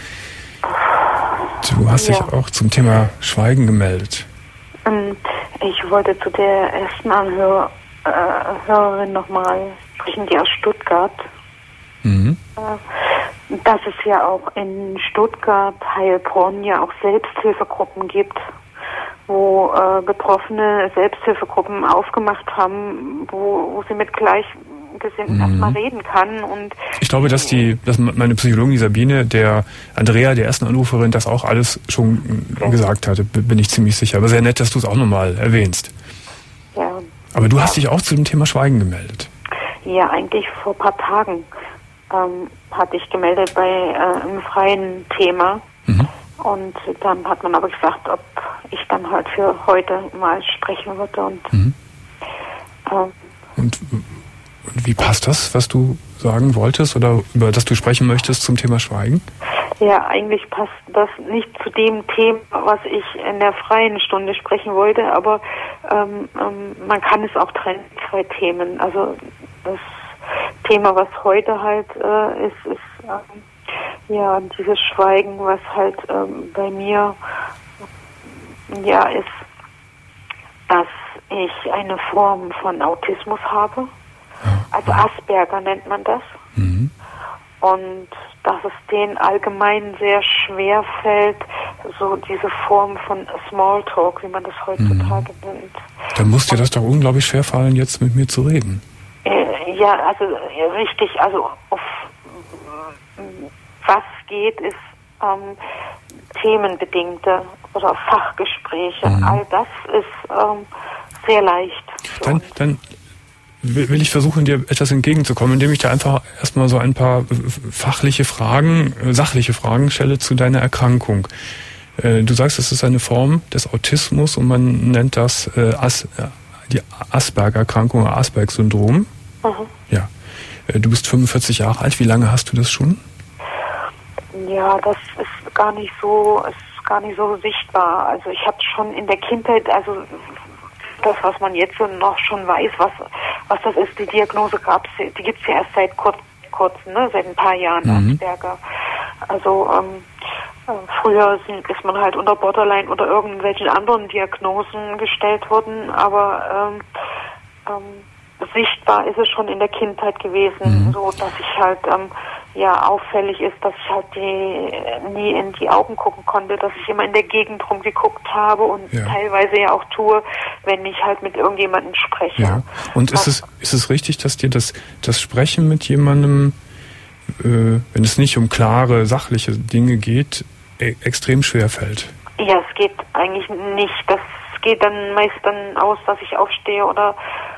Du hast ja. dich auch zum Thema Schweigen gemeldet. Ähm, ich wollte zu der ersten Anhörer, äh, Hörerin nochmal sprechen, die aus Stuttgart. Mhm. Äh, dass es ja auch in Stuttgart, Heilbronn ja auch Selbsthilfegruppen gibt, wo äh, Betroffene Selbsthilfegruppen aufgemacht haben, wo, wo sie mit Gleichgesinnten mhm. erstmal reden kann. Und ich glaube, dass die, dass meine Psychologin, die Sabine, der Andrea, der ersten Anruferin, das auch alles schon okay. gesagt hatte, bin ich ziemlich sicher. Aber sehr nett, dass du es auch nochmal erwähnst. Ja. Aber du hast dich auch zu dem Thema Schweigen gemeldet. Ja, eigentlich vor ein paar Tagen ähm, hatte ich gemeldet bei äh, einem freien Thema. Mhm. Und dann hat man aber gesagt, ob ich dann halt für heute mal sprechen würde. Und, mhm. ähm, und, und wie passt das, was du sagen wolltest oder über das du sprechen möchtest zum Thema Schweigen? Ja, eigentlich passt das nicht zu dem Thema, was ich in der freien Stunde sprechen wollte, aber ähm, ähm, man kann es auch trennen, zwei Themen. Also das Thema, was heute halt äh, ist, ist ähm, ja dieses Schweigen, was halt ähm, bei mir ja ist, dass ich eine Form von Autismus habe. Also Asperger nennt man das. Mhm. Und dass es denen allgemein sehr schwer fällt, so diese Form von Smalltalk, wie man das heutzutage mhm. nennt. Dann muss dir das doch unglaublich schwer fallen, jetzt mit mir zu reden. Äh, ja, also äh, richtig, also auf äh, was geht, ist ähm, themenbedingte oder Fachgespräche. Mhm. All das ist ähm, sehr leicht. Dann, dann will ich versuchen, dir etwas entgegenzukommen, indem ich dir einfach erstmal so ein paar fachliche Fragen, sachliche Fragen stelle zu deiner Erkrankung. Du sagst, es ist eine Form des Autismus und man nennt das As, die Asperger-Erkrankung oder Asperg-Syndrom. Mhm. Ja. Du bist fünfundvierzig Jahre alt. Wie lange hast du das schon? Ja, das ist gar nicht so, ist gar nicht so sichtbar. Also ich habe schon in der Kindheit, also das, was man jetzt noch schon weiß, was was das ist, die Diagnose gab's, die gibt's ja erst seit kurz, kurzem, ne, seit ein paar Jahren, mhm. Asperger. Also ähm, äh, früher sind, ist man halt unter Borderline oder irgendwelchen anderen Diagnosen gestellt worden, aber ähm, ähm, sichtbar ist es schon in der Kindheit gewesen, mhm. so dass ich halt ähm, ja auffällig ist, dass ich halt die, nie in die Augen gucken konnte, dass ich immer in der Gegend rumgeguckt habe und ja. teilweise ja auch tue, wenn ich halt mit irgendjemandem spreche. Ja. Und ist es, ist es richtig, dass dir das, das Sprechen mit jemandem, äh, wenn es nicht um klare, sachliche Dinge geht, e- extrem schwer fällt? Ja, es geht eigentlich nicht. Das geht dann meist dann aus, dass ich aufstehe oder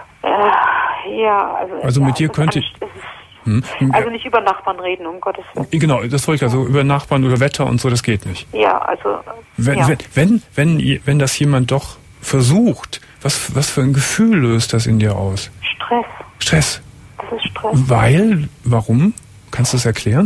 äh, ja. Also, also ja, mit dir könnte ich... Hm. Also nicht über Nachbarn reden, um Gottes Willen. Genau, das wollte ich, also über Nachbarn oder Wetter und so, das geht nicht. Ja, also... Wenn, ja. wenn, wenn, wenn, wenn das jemand doch versucht, was, was für ein Gefühl löst das in dir aus? Stress. Stress? Das ist Stress. Weil? Warum? Kannst du das erklären?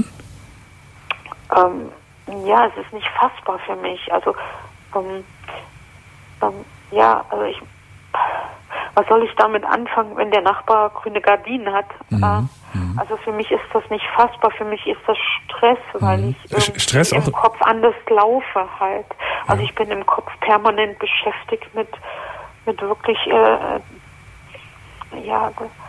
Ähm, ja, es ist nicht fassbar für mich. Also, ähm, ähm, ja, also ich... was soll ich damit anfangen, wenn der Nachbar grüne Gardinen hat? Mhm. Äh, mhm. Also für mich ist das nicht fassbar, für mich ist das Stress, weil mhm. ich Stress im auch Kopf anders laufe halt. Also ja. ich bin im Kopf permanent beschäftigt mit, mit wirklich, äh, ja,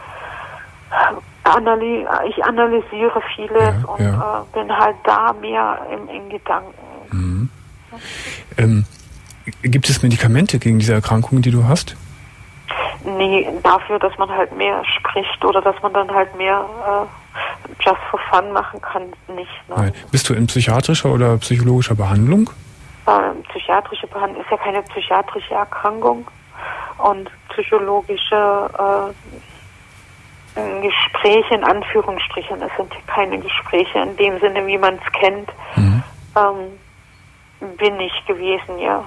analy- ich analysiere vieles ja, und ja. Äh, bin halt da mehr im, in Gedanken. Mhm. Ähm, gibt es Medikamente gegen diese Erkrankung, die du hast? Nee, dafür, dass man halt mehr spricht oder dass man dann halt mehr äh, just for fun machen kann, nicht. Ne? Nein. Bist du in psychiatrischer oder psychologischer Behandlung? Äh, psychiatrische Behandlung ist ja keine psychiatrische Erkrankung und psychologische äh, Gespräche in Anführungsstrichen, es sind keine Gespräche in dem Sinne, wie man es kennt, Mhm. ähm, bin ich gewesen, ja.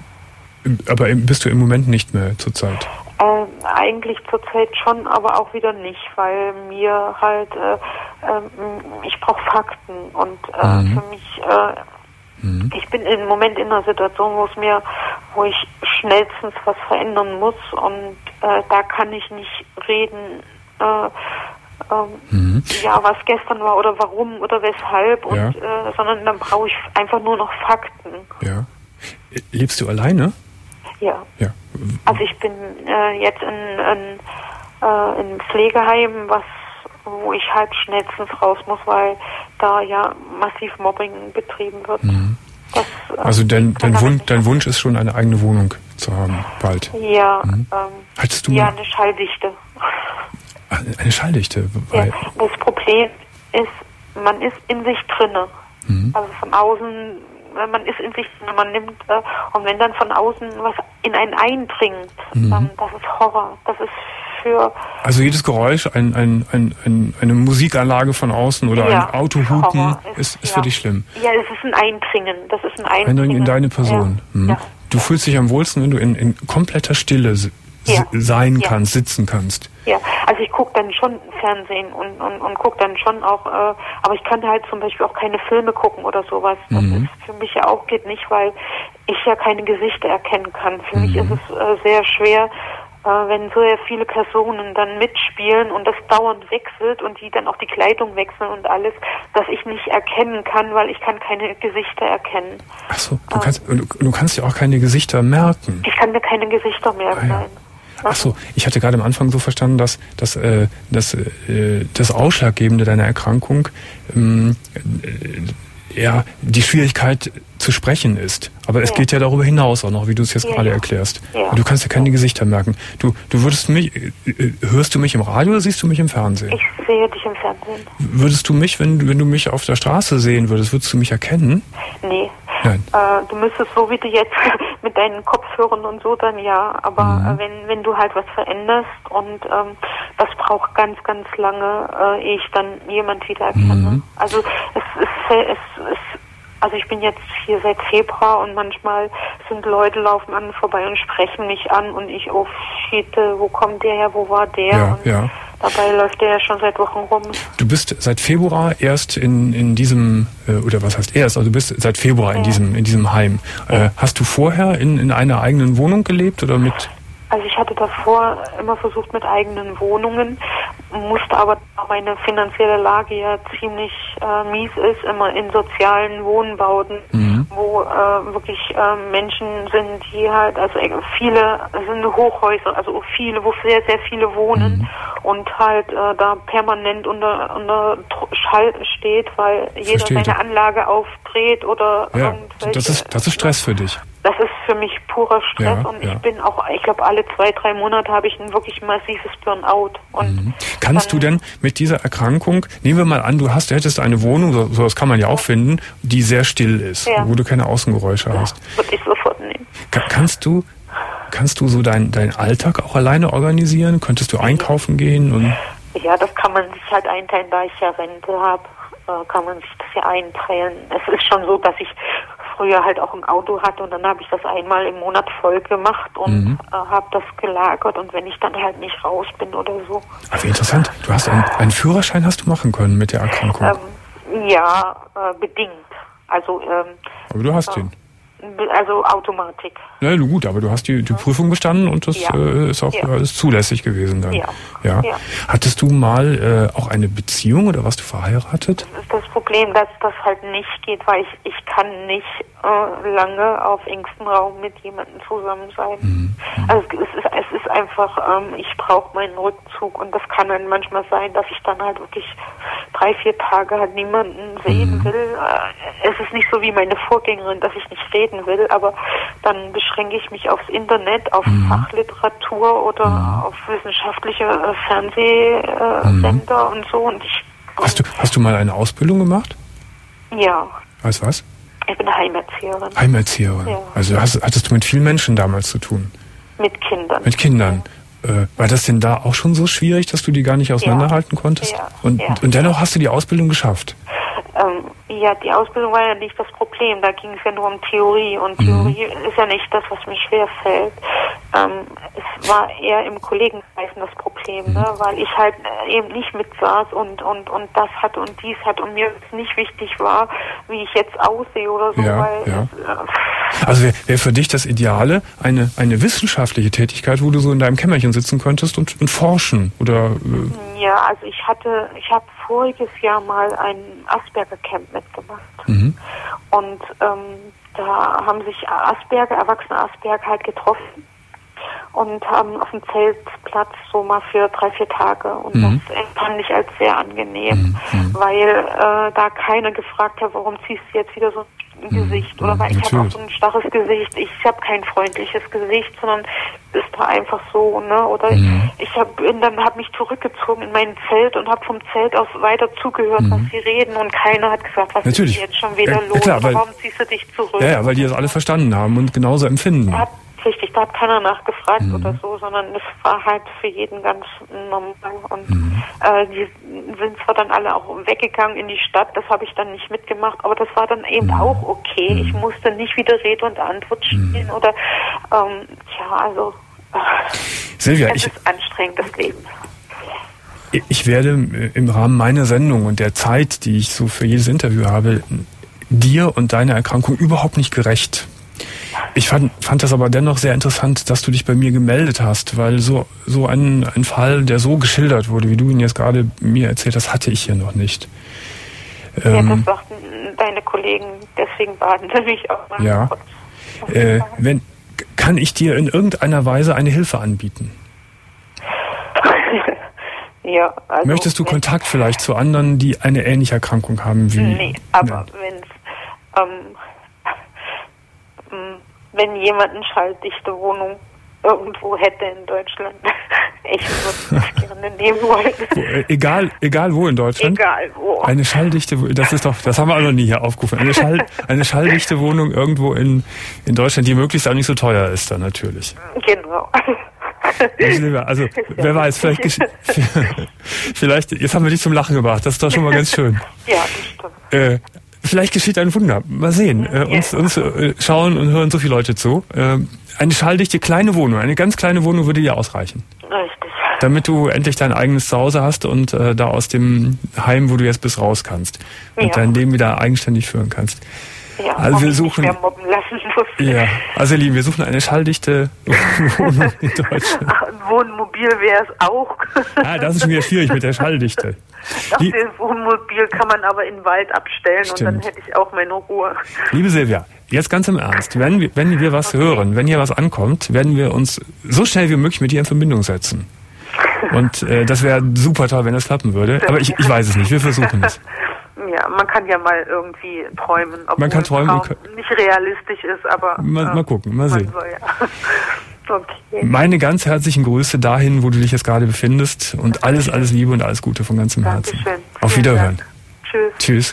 Aber bist du im Moment nicht mehr zurzeit? Ähm, eigentlich zurzeit schon, aber auch wieder nicht, weil mir halt, äh, äh, ich brauche Fakten und äh, Mhm. für mich, äh, Mhm. ich bin im Moment in einer Situation, wo es mir, wo ich schnellstens was verändern muss und äh, da kann ich nicht reden, äh, ähm, Mhm. ja, was gestern war oder warum oder weshalb, und, Ja. äh, sondern dann brauche ich einfach nur noch Fakten. Ja. Lebst du alleine? Ja. Ja. Also ich bin äh, jetzt in, in, äh, in Pflegeheim, was, wo ich halt schnellstens raus muss, weil da ja massiv Mobbing betrieben wird. Mhm. Das, äh, Also dein, kann dein, damit Wun- nicht dein Wunsch ist schon, eine eigene Wohnung zu haben, bald. Ja, Mhm. ähm, Hattest du ja, mal eine Schalldichte. Ach, eine Schalldichte? Ja, Weil, das Problem ist, man ist in sich drinne. Mhm. Also von außen, äh, man ist in sich drinne, man nimmt, äh, und wenn dann von außen was in einen eindringt, Mhm. dann, das ist Horror. Das ist für... Also jedes Geräusch, ein, ein, ein, ein, eine Musikanlage von außen oder Ja, ein Autohupen Horror ist, ist ja. für dich schlimm. Ja, es ist ein Eindringen. Das ist ein Eindringen. Eindringen in deine Person. Ja. Mhm. Ja. Du fühlst dich am wohlsten, wenn du in, in kompletter Stille s- Ja. sein Ja. kannst, sitzen kannst. Ja, also ich gucke dann schon Fernsehen und, und, und gucke dann schon auch, äh, aber ich kann halt zum Beispiel auch keine Filme gucken oder sowas. Das Mhm. ist für mich ja auch geht nicht, weil ich ja keine Gesichter erkennen kann. Für Mhm. mich ist es äh, sehr schwer, äh, wenn so viele Personen dann mitspielen und das dauernd wechselt und die dann auch die Kleidung wechseln und alles, dass ich nicht erkennen kann, weil ich kann keine Gesichter erkennen. Ach so, du kannst, du, du kannst ja auch keine Gesichter merken. Ich kann mir keine Gesichter merken, Ah, ja. nein. Ach so, ich hatte gerade am Anfang so verstanden, dass, dass, äh, dass äh, das Ausschlaggebende deiner Erkrankung ähm, äh, ja, die Schwierigkeit zu sprechen ist. Aber es Ja. geht ja darüber hinaus auch noch, wie du es jetzt Ja, gerade ja. erklärst. Ja. Du kannst ja keine Gesichter merken. Du, du würdest mich, äh, äh, hörst du mich im Radio oder siehst du mich im Fernsehen? Ich sehe dich im Fernsehen. Würdest du mich, wenn, du- wenn du mich auf der Straße sehen würdest, würdest du mich erkennen? Nee. Nein. Äh, du müsstest so wie du jetzt mit deinen Kopfhörern und so dann ja, aber Mhm. äh, wenn wenn du halt was veränderst und ähm, das braucht ganz, ganz lange, äh, ehe ich dann jemand wieder erkenne. Mhm. Also es ist es ist also ich bin jetzt hier seit Februar und manchmal sind Leute laufen an vorbei und sprechen mich an und ich, oh shit, äh, wo kommt der her, wo war der? Ja, und ja. dabei läuft der ja schon seit Wochen rum. Du bist seit Februar erst in, in diesem, äh, oder was heißt erst, also du bist seit Februar in Ja. diesem, in diesem Heim. Äh, hast du vorher in, in einer eigenen Wohnung gelebt oder mit? Also ich hatte davor immer versucht mit eigenen Wohnungen, musste aber, da meine finanzielle Lage ja ziemlich äh, mies ist, immer in sozialen Wohnbauten, Mhm. wo äh, wirklich äh, Menschen sind, die halt, also äh, viele sind Hochhäuser, also viele, wo sehr, sehr viele wohnen Mhm. und halt äh, da permanent unter, unter Dr- Schall steht, weil jeder Verstehe. seine Anlage aufdreht oder Ja, irgendwelche... das ist, das ist Stress für dich. Das ist für mich purer Stress Ja, und ja. ich bin auch, ich glaube, alle zwei, drei Monate habe ich ein wirklich massives Burnout. Und Mhm. Kannst du dann- denn mit dieser Erkrankung, nehmen wir mal an, du hast, du hättest eine Wohnung, so, so das kann man ja auch finden, die sehr still ist, Ja. wo du keine Außengeräusche hast. würde ich sofort nehmen. Ka- Kannst du, kannst du so deinen deinen Alltag auch alleine organisieren? Könntest du einkaufen gehen und Ja, das kann man sich halt einteilen, da ich ja Rente habe, äh, kann man sich das ja einteilen. Es ist schon so, dass ich früher halt auch ein Auto hatte und dann habe ich das einmal im Monat voll gemacht und Mhm. äh, habe das gelagert und wenn ich dann halt nicht raus bin oder so. Ah, wie interessant. Du hast einen, einen Führerschein hast du machen können mit der Erkrankung. Ähm, ja, äh, bedingt. Also ähm, Aber du hast ihn. Also Automatik. Na ja, gut, aber du hast die, die ja. Prüfung bestanden und das ja. äh, ist auch ja. alles zulässig gewesen dann. Ja. Ja. ja. Hattest du mal äh, auch eine Beziehung oder warst du verheiratet? Das ist das Problem, dass das halt nicht geht, weil ich, ich kann nicht äh, lange auf engstem Raum mit jemandem zusammen sein. Mhm. Also es ist, es ist einfach, ähm, ich brauche meinen Rückzug und das kann dann manchmal sein, dass ich dann halt wirklich drei, vier Tage halt niemanden sehen mhm. will. Äh, es ist nicht so wie meine Vorgängerin, dass ich nicht reden will, aber dann beschränke ich mich aufs Internet, auf mhm. Fachliteratur oder mhm. auf wissenschaftliche äh, Fernsehsender äh, mhm. und so. Und ich hast du hast du mal eine Ausbildung gemacht? Ja. Als was? Ich bin Heimerzieherin. Heimerzieherin. Ja. Also hast, hattest du mit vielen Menschen damals zu tun? Mit Kindern. Mit Kindern. Ja. Äh, war das denn da auch schon so schwierig, dass du die gar nicht auseinanderhalten ja. konntest? Ja. Und, ja. und dennoch hast du die Ausbildung geschafft? Ähm, ja, die Ausbildung war ja nicht das Problem. Da ging es ja nur um Theorie. Und Theorie mhm. ist ja nicht das, was mir schwerfällt. Ähm, es war eher im Kollegenkreis das Problem, mhm. ne? Weil ich halt eben nicht mit saß und, und, und das hatte und dies hat und mir nicht wichtig war, wie ich jetzt aussehe oder so. Ja, weil ja. Es, äh, also wäre wär für dich das Ideale eine, eine wissenschaftliche Tätigkeit, wo du so in deinem Kämmerchen sitzen könntest und, und forschen? Oder, äh ja, also ich hatte, ich habe voriges Jahr mal ein Asperger-Camp mitgemacht. Mhm. Und ähm, da haben sich Asperger, erwachsene Asperger halt getroffen und haben auf dem Zeltplatz so mal für drei, vier Tage. Und mhm. das empfand ich als sehr angenehm, mhm. weil äh, da keiner gefragt hat, warum ziehst du jetzt wieder so ein mhm. Gesicht? Oder weil ich habe auch so ein starres Gesicht. Ich habe kein freundliches Gesicht, sondern ist da einfach so, ne? Oder mhm. ich hab, dann habe mich zurückgezogen in mein Zelt und habe vom Zelt aus weiter zugehört, mhm. was sie reden und keiner hat gesagt, was Natürlich. ist jetzt schon wieder ja, los? Ja, klar, weil, warum ziehst du dich zurück? Ja, ja, weil die das alle verstanden haben und genauso empfinden. Hat, richtig, da hat keiner nachgefragt mhm. oder so, sondern es war halt für jeden ganz normal. Und mhm. äh, die sind zwar dann alle auch weggegangen in die Stadt, das habe ich dann nicht mitgemacht, aber das war dann eben mhm. auch okay. Mhm. Ich musste nicht wieder Rede und Antwort stehen mhm. oder ähm, ja, also Silvia, es ich, ist anstrengend, das Leben. Ich werde im Rahmen meiner Sendung und der Zeit, die ich so für jedes Interview habe, dir und deiner Erkrankung überhaupt nicht gerecht. Ich fand, fand das aber dennoch sehr interessant, dass du dich bei mir gemeldet hast, weil so, so ein, ein Fall, der so geschildert wurde, wie du ihn jetzt gerade mir erzählt hast, hatte ich hier noch nicht. Ja, ähm, das sagten deine Kollegen, deswegen baden sie mich auch mal. Ja. Äh, wenn, kann ich dir in irgendeiner Weise eine Hilfe anbieten? Ja, also möchtest du Kontakt vielleicht zu anderen, die eine ähnliche Erkrankung haben wie... Nee, aber ja. wenn's, ähm, wenn jemand eine schalldichte Wohnung irgendwo hätte in Deutschland, ich würde das gerne nehmen wollen. Wo, äh, egal, egal wo in Deutschland? Egal wo. Eine schalldichte, das ist doch, das haben wir auch noch nie hier aufgerufen. Eine, Schall, eine schalldichte Wohnung irgendwo in, in Deutschland, die möglichst auch nicht so teuer ist dann natürlich. Genau. Also, wer weiß, vielleicht, vielleicht, jetzt haben wir dich zum Lachen gebracht, das ist doch schon mal ganz schön. Ja, das stimmt. Äh, vielleicht geschieht ein Wunder. Mal sehen. Äh, uns uns äh, schauen und hören so viele Leute zu. Äh, eine schalldichte kleine Wohnung, eine ganz kleine Wohnung würde dir ausreichen. Richtig. Damit du endlich dein eigenes Zuhause hast und äh, da aus dem Heim, wo du jetzt bist, raus kannst. Und ja. dein Leben wieder eigenständig führen kannst. Ja, also wir suchen, nicht mehr mobben lassen muss. Ja, also ihr Lieben, wir suchen eine schalldichte Wohnung in Deutschland. Ach, ein Wohnmobil wäre es auch. Ah, das ist schon wieder schwierig mit der Schalldichte. Ach, das Wohnmobil kann man aber in den Wald abstellen. Stimmt. Und dann hätte ich auch meine Ruhe. Liebe Silvia, jetzt ganz im Ernst, wenn wir, wenn wir was okay. hören, wenn hier was ankommt, werden wir uns so schnell wie möglich mit dir in Verbindung setzen. Und äh, das wäre super toll, wenn das klappen würde. Aber ich, ich weiß es nicht, wir versuchen es. Ja, man kann ja mal irgendwie träumen, obwohl man kann träumen, es nicht realistisch ist, aber... Mal, äh, mal gucken, mal sehen. Soll, ja. Okay. Meine ganz herzlichen Grüße dahin, wo du dich jetzt gerade befindest und alles, alles Liebe und alles Gute von ganzem Herzen. Dankeschön. Auf Vielen Wiederhören. Dank. Tschüss. Tschüss.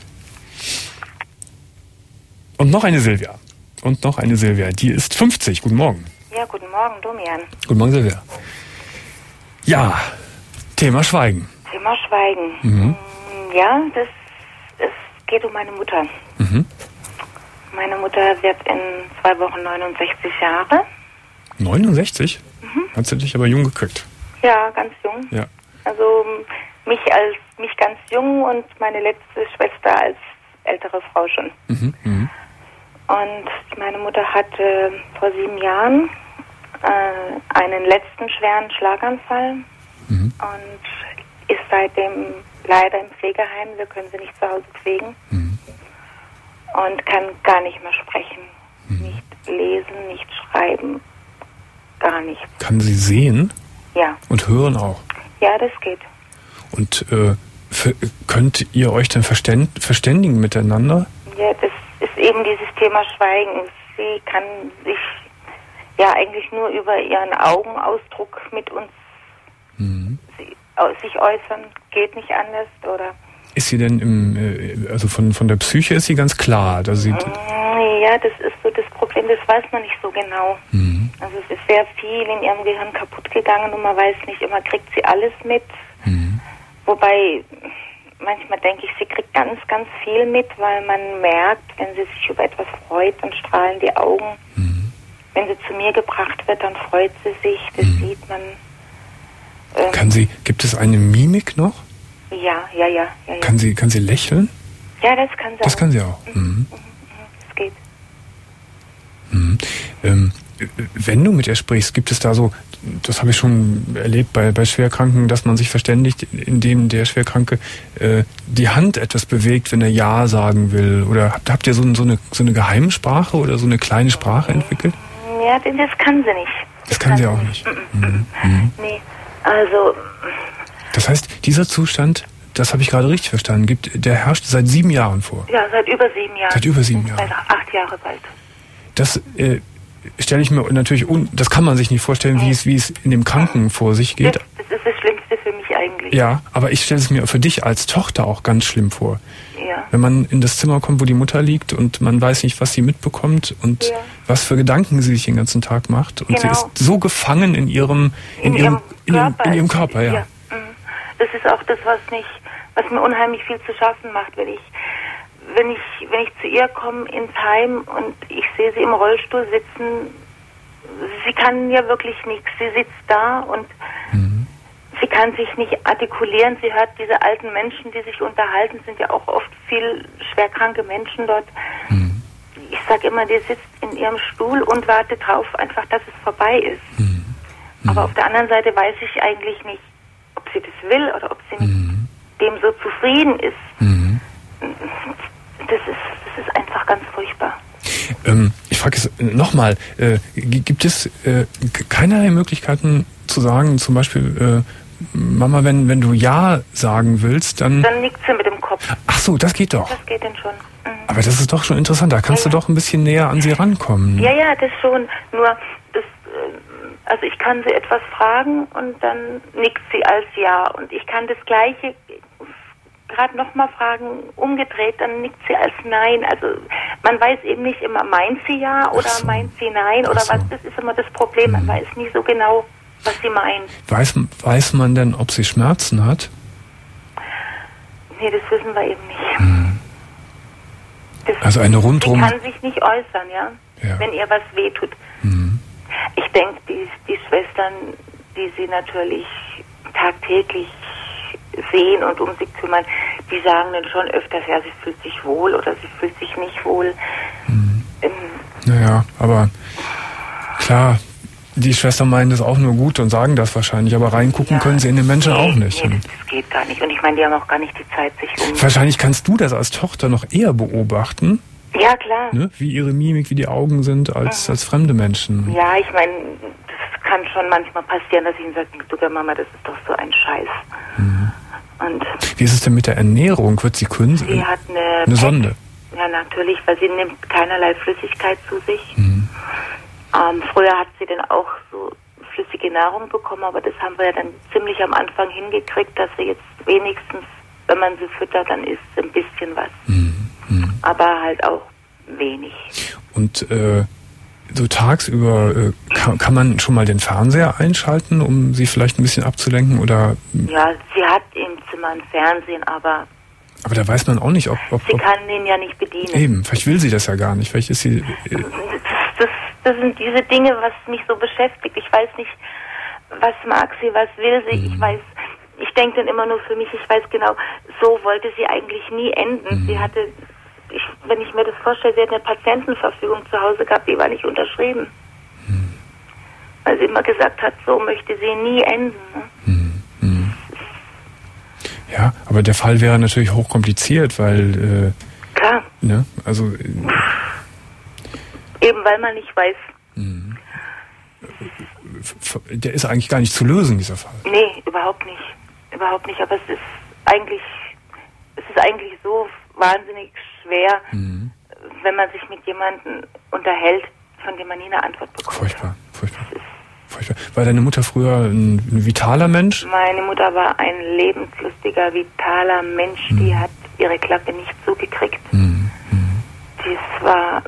Und noch eine Silvia. Und noch eine Silvia. Die ist fünfzig. Guten Morgen. Ja, guten Morgen, Domian. Guten Morgen, Silvia. Ja, Thema Schweigen. Thema Schweigen. Mhm. Ja, das es geht um meine Mutter. Mhm. Meine Mutter wird in zwei Wochen neunundsechzig Jahre. neunundsechzig? Mhm. Hat sie dich aber jung gekriegt? Ja, ganz jung. Ja. Also mich als mich ganz jung und meine letzte Schwester als ältere Frau schon. Mhm. Mhm. Und meine Mutter hatte vor sieben Jahren äh, einen letzten schweren Schlaganfall mhm. und ist seitdem leider im Pflegeheim. Wir können sie nicht zu Hause pflegen. Mhm. Und kann gar nicht mehr sprechen. Mhm. Nicht lesen, nicht schreiben, gar nichts. Kann sie sehen? Ja. Und hören auch? Ja, das geht. Und äh, für, könnt ihr euch dann verständ, verständigen miteinander? Ja, das ist eben dieses Thema Schweigen. Sie kann sich ja eigentlich nur über ihren Augenausdruck mit uns mhm. sie, sich äußern. Geht nicht anders, oder? Ist sie denn im, also von, von der Psyche ist sie ganz klar? Dass sie ja, das ist so das Problem, das weiß man nicht so genau. Mhm. Also es ist sehr viel in ihrem Gehirn kaputt gegangen und man weiß nicht immer, kriegt sie alles mit. Mhm. Wobei, manchmal denke ich, sie kriegt ganz, ganz viel mit, weil man merkt, wenn sie sich über etwas freut, dann strahlen die Augen. Mhm. Wenn sie zu mir gebracht wird, dann freut sie sich, das mhm. sieht man. Ähm, Kann sie, gibt es eine Mimik noch? Ja, ja, ja, ja, ja. Kann sie, kann sie lächeln? Ja, das kann sie das auch. Das kann sie auch. Mhm. Mhm. Das geht. Mhm. Ähm, wenn du mit ihr sprichst, gibt es da so, das habe ich schon erlebt bei, bei Schwerkranken, dass man sich verständigt, indem der Schwerkranke äh, die Hand etwas bewegt, wenn er Ja sagen will? Oder habt, habt ihr so, so, eine, so eine Geheimsprache oder so eine kleine Sprache entwickelt? Ja, das kann sie nicht. Das, das kann, kann sie auch nicht. nicht. Mhm. Mhm. Nee, also... Das heißt, dieser Zustand, das habe ich gerade richtig verstanden, gibt, der herrscht seit sieben Jahren vor. Ja, seit über sieben Jahren. Seit über sieben Jahren. Seit acht Jahre bald. Das äh, stelle ich mir natürlich, un, das kann man sich nicht vorstellen, wie es, wie es in dem Kranken vor sich geht. Das, das ist das Schlimmste für mich eigentlich. Ja, aber ich stelle es mir für dich als Tochter auch ganz schlimm vor. Ja. Wenn man in das Zimmer kommt, wo die Mutter liegt und man weiß nicht, was sie mitbekommt und ja. was für Gedanken sie sich den ganzen Tag macht. Und genau. sie ist so gefangen in ihrem, in, in ihrem, in ihrem, in ihrem Körper, ja. ja. Das ist auch das, was mich, was mir unheimlich viel zu schaffen macht, wenn ich, wenn ich, wenn ich zu ihr komme ins Heim und ich sehe sie im Rollstuhl sitzen. Sie kann ja wirklich nichts. Sie sitzt da und mhm. sie kann sich nicht artikulieren. Sie hört diese alten Menschen, die sich unterhalten, sind ja auch oft viel schwerkranke Menschen dort. Mhm. Ich sage immer, die sitzt in ihrem Stuhl und wartet drauf, einfach, dass es vorbei ist. Mhm. Mhm. Aber auf der anderen Seite weiß ich eigentlich nicht, ob sie das will oder ob sie mit mhm. dem so zufrieden ist. Mhm. Das ist, das ist einfach ganz furchtbar. Ähm, ich frage es nochmal, äh, gibt es äh, keinerlei Möglichkeiten zu sagen, zum Beispiel, äh, Mama, wenn, wenn du Ja sagen willst, dann... Dann nickt sie mit dem Kopf. Ach so, das geht doch. Das geht dann schon. Mhm. Aber das ist doch schon interessant, da kannst ja, du ja. doch ein bisschen näher an sie rankommen. Ja, ja, das schon, nur das... Äh, Also ich kann sie etwas fragen und dann nickt sie als Ja. Und ich kann das Gleiche gerade nochmal fragen, umgedreht, dann nickt sie als Nein. Also man weiß eben nicht immer, meint sie Ja oder so. meint sie Nein oder so. was. Das ist immer das Problem. Man mhm. weiß nicht so genau, was sie meint. Weiß, weiß man denn, ob sie Schmerzen hat? Nee, das wissen wir eben nicht. Mhm. Das also eine rundrum... Sie kann sich nicht äußern, ja, ja. wenn ihr was wehtut. Mhm. Ich denke, die, die Schwestern, die sie natürlich tagtäglich sehen und um sie kümmern, die sagen dann schon öfters, ja, sie fühlt sich wohl oder sie fühlt sich nicht wohl. Mhm. Ähm, naja, aber klar, die Schwestern meinen das auch nur gut und sagen das wahrscheinlich, aber reingucken ja, können sie in den Menschen nee, auch nicht. Nee, das, das geht gar nicht. Und ich meine, die haben auch gar nicht die Zeit, sich um... Wahrscheinlich kannst du das als Tochter noch eher beobachten. Ja, klar. Ne? Wie ihre Mimik, wie die Augen sind, als, mhm. als fremde Menschen. Ja, ich meine, das kann schon manchmal passieren, dass ich ihnen sage, du Mama, das ist doch so ein Scheiß. Mhm. Und wie ist es denn mit der Ernährung? Wird sie künstlich? Sie hat eine, eine Sonde. Ja, natürlich, weil sie nimmt keinerlei Flüssigkeit zu sich. Mhm. Ähm, früher hat sie dann auch so flüssige Nahrung bekommen, aber das haben wir ja dann ziemlich am Anfang hingekriegt, dass sie jetzt wenigstens, wenn man sie füttert, dann isst sie ein bisschen was. Mhm. Mhm. Aber halt auch wenig. Und äh, so tagsüber äh, kann, kann man schon mal den Fernseher einschalten, um sie vielleicht ein bisschen abzulenken? Oder? Ja, sie hat im Zimmer ein Fernsehen, aber... Aber da weiß man auch nicht, ob... ob sie ob, kann den ja nicht bedienen. Eben, vielleicht will sie das ja gar nicht. Vielleicht ist sie... Äh, das, das, das sind diese Dinge, was mich so beschäftigt. Ich weiß nicht, was mag sie, was will sie. Mhm. Ich weiß... Ich denke dann immer nur für mich, ich weiß genau, so wollte sie eigentlich nie enden. Mhm. Sie hatte... Ich, wenn ich mir das vorstelle, sie hat eine Patientenverfügung zu Hause gehabt, die war nicht unterschrieben. Hm. Weil sie immer gesagt hat, so möchte sie nie enden. Ne? Hm. Hm. Ja, aber der Fall wäre natürlich hochkompliziert, weil... Äh, Klar. Ne, also... Äh, Eben weil man nicht weiß... Hm. Der ist eigentlich gar nicht zu lösen, dieser Fall. Nee, überhaupt nicht. Überhaupt nicht, aber es ist eigentlich... Es ist eigentlich so wahnsinnig schwer, mhm. wenn man sich mit jemandem unterhält, von dem man nie eine Antwort bekommt. Furchtbar, furchtbar. furchtbar. War deine Mutter früher ein, ein vitaler Mensch? Meine Mutter war ein lebenslustiger, vitaler Mensch, mhm. die hat ihre Klappe nicht zugekriegt. Mhm. Das war...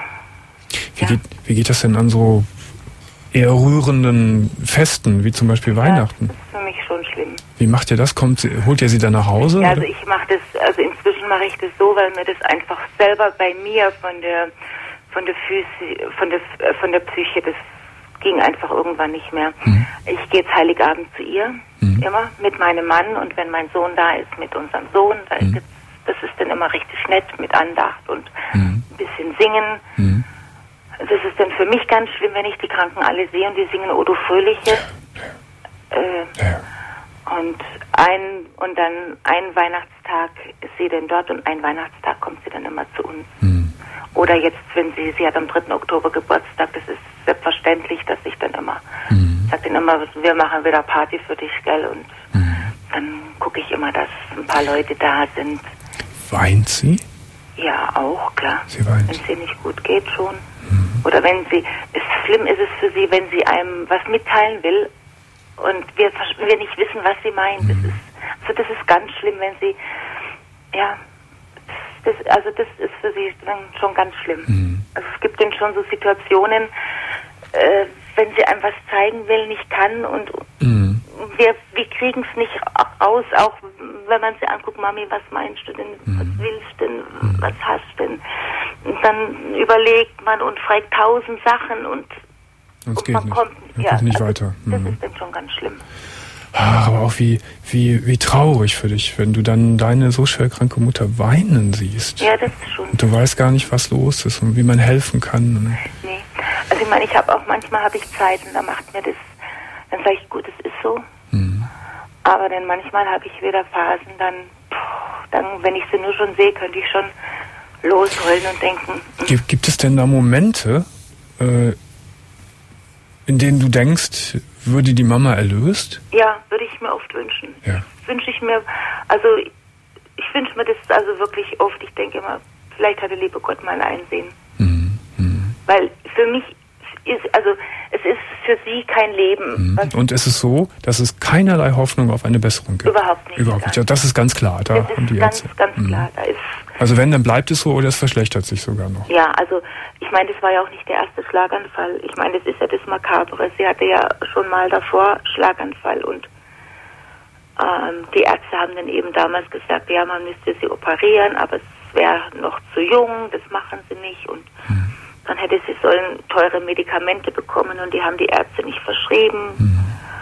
Wie, ja. geht, wie geht das denn an so eher rührenden Festen, wie zum Beispiel Weihnachten? Das ist für mich schon schlimm. Wie macht ihr das? Kommt sie, holt ihr sie dann nach Hause? Ja, also oder? ich mache das, also inzwischen mache ich das so, weil mir das einfach selber bei mir von der von der Füße, von der von der Psyche, das ging einfach irgendwann nicht mehr. Mhm. Ich gehe jetzt Heiligabend zu ihr, mhm. immer mit meinem Mann, und wenn mein Sohn da ist, mit unserem Sohn, da ist mhm. jetzt, das ist dann immer richtig nett mit Andacht und mhm. ein bisschen singen. Mhm. Das ist dann für mich ganz schlimm, wenn ich die Kranken alle sehe und die singen O du Fröhliche. Ja. Äh, ja. Und ein und dann ein Weihnachtstag ist sie dann dort und ein Weihnachtstag kommt sie dann immer zu uns. Mhm. Oder jetzt, wenn sie, sie hat am dritten Oktober Geburtstag, das ist selbstverständlich, dass ich dann immer, mhm. sag dann immer, wir machen wieder Party für dich, gell, und mhm. dann gucke ich immer, dass ein paar Leute da sind. Weint sie? Ja, auch, klar. Sie weint. Wenn es ihr nicht gut geht, schon. Mhm. Oder wenn sie, es, schlimm ist es für sie, wenn sie einem was mitteilen will und wir, wir nicht wissen, was sie meint. Mhm. Das ist, also das ist ganz schlimm, wenn sie, ja, das, also das ist für sie dann schon ganz schlimm. Mhm. Also es gibt dann schon so Situationen, äh, wenn sie einem was zeigen will, nicht kann, und mhm. wir, wir kriegen es nicht raus, auch wenn man sie anguckt, Mami, was meinst du denn, mhm. was willst du denn, mhm. was hast du denn? Und dann überlegt man und fragt tausend Sachen und, und, und man nicht. kommt ja, nicht also weiter. Das mhm. ist dann schon ganz schlimm. Ach, aber auch wie, wie, wie traurig für dich, wenn du dann deine so schwer kranke Mutter weinen siehst. Ja, das ist schon. Und du weißt gar nicht, was los ist und wie man helfen kann. Nee, also ich meine, ich habe auch, manchmal habe ich Zeiten, da macht mir das, dann sage ich, gut, es ist so. Mhm. Aber dann manchmal habe ich wieder Phasen, dann, dann, wenn ich sie nur schon sehe, könnte ich schon losheulen und denken. Gibt, gibt es denn da Momente, äh, in denen du denkst, würde die Mama erlöst? Ja, würde ich mir oft wünschen. Ja. Wünsche ich mir, also ich wünsche mir das also wirklich oft. Ich denke immer, vielleicht hat der liebe Gott mal ein Einsehen. Mhm. Mhm. Weil für mich ist, also es ist für sie kein Leben. Mhm. Und es ist so, dass es keinerlei Hoffnung auf eine Besserung gibt? Überhaupt nicht. Überhaupt nicht. Ja, das ist ganz klar. Da das haben ist die ganz, Ärzte. ganz mhm. klar. Da ist, also wenn, dann bleibt es so oder es verschlechtert sich sogar noch? Ja, also ich meine, das war ja auch nicht der erste Schlaganfall. Ich meine, das ist ja das Makabere. Sie hatte ja schon mal davor Schlaganfall und ähm, die Ärzte haben dann eben damals gesagt, ja, man müsste sie operieren, aber es wäre noch zu jung, das machen sie nicht, und mhm. dann hätte sie sollen teure Medikamente bekommen und die haben die Ärzte nicht verschrieben. Mhm.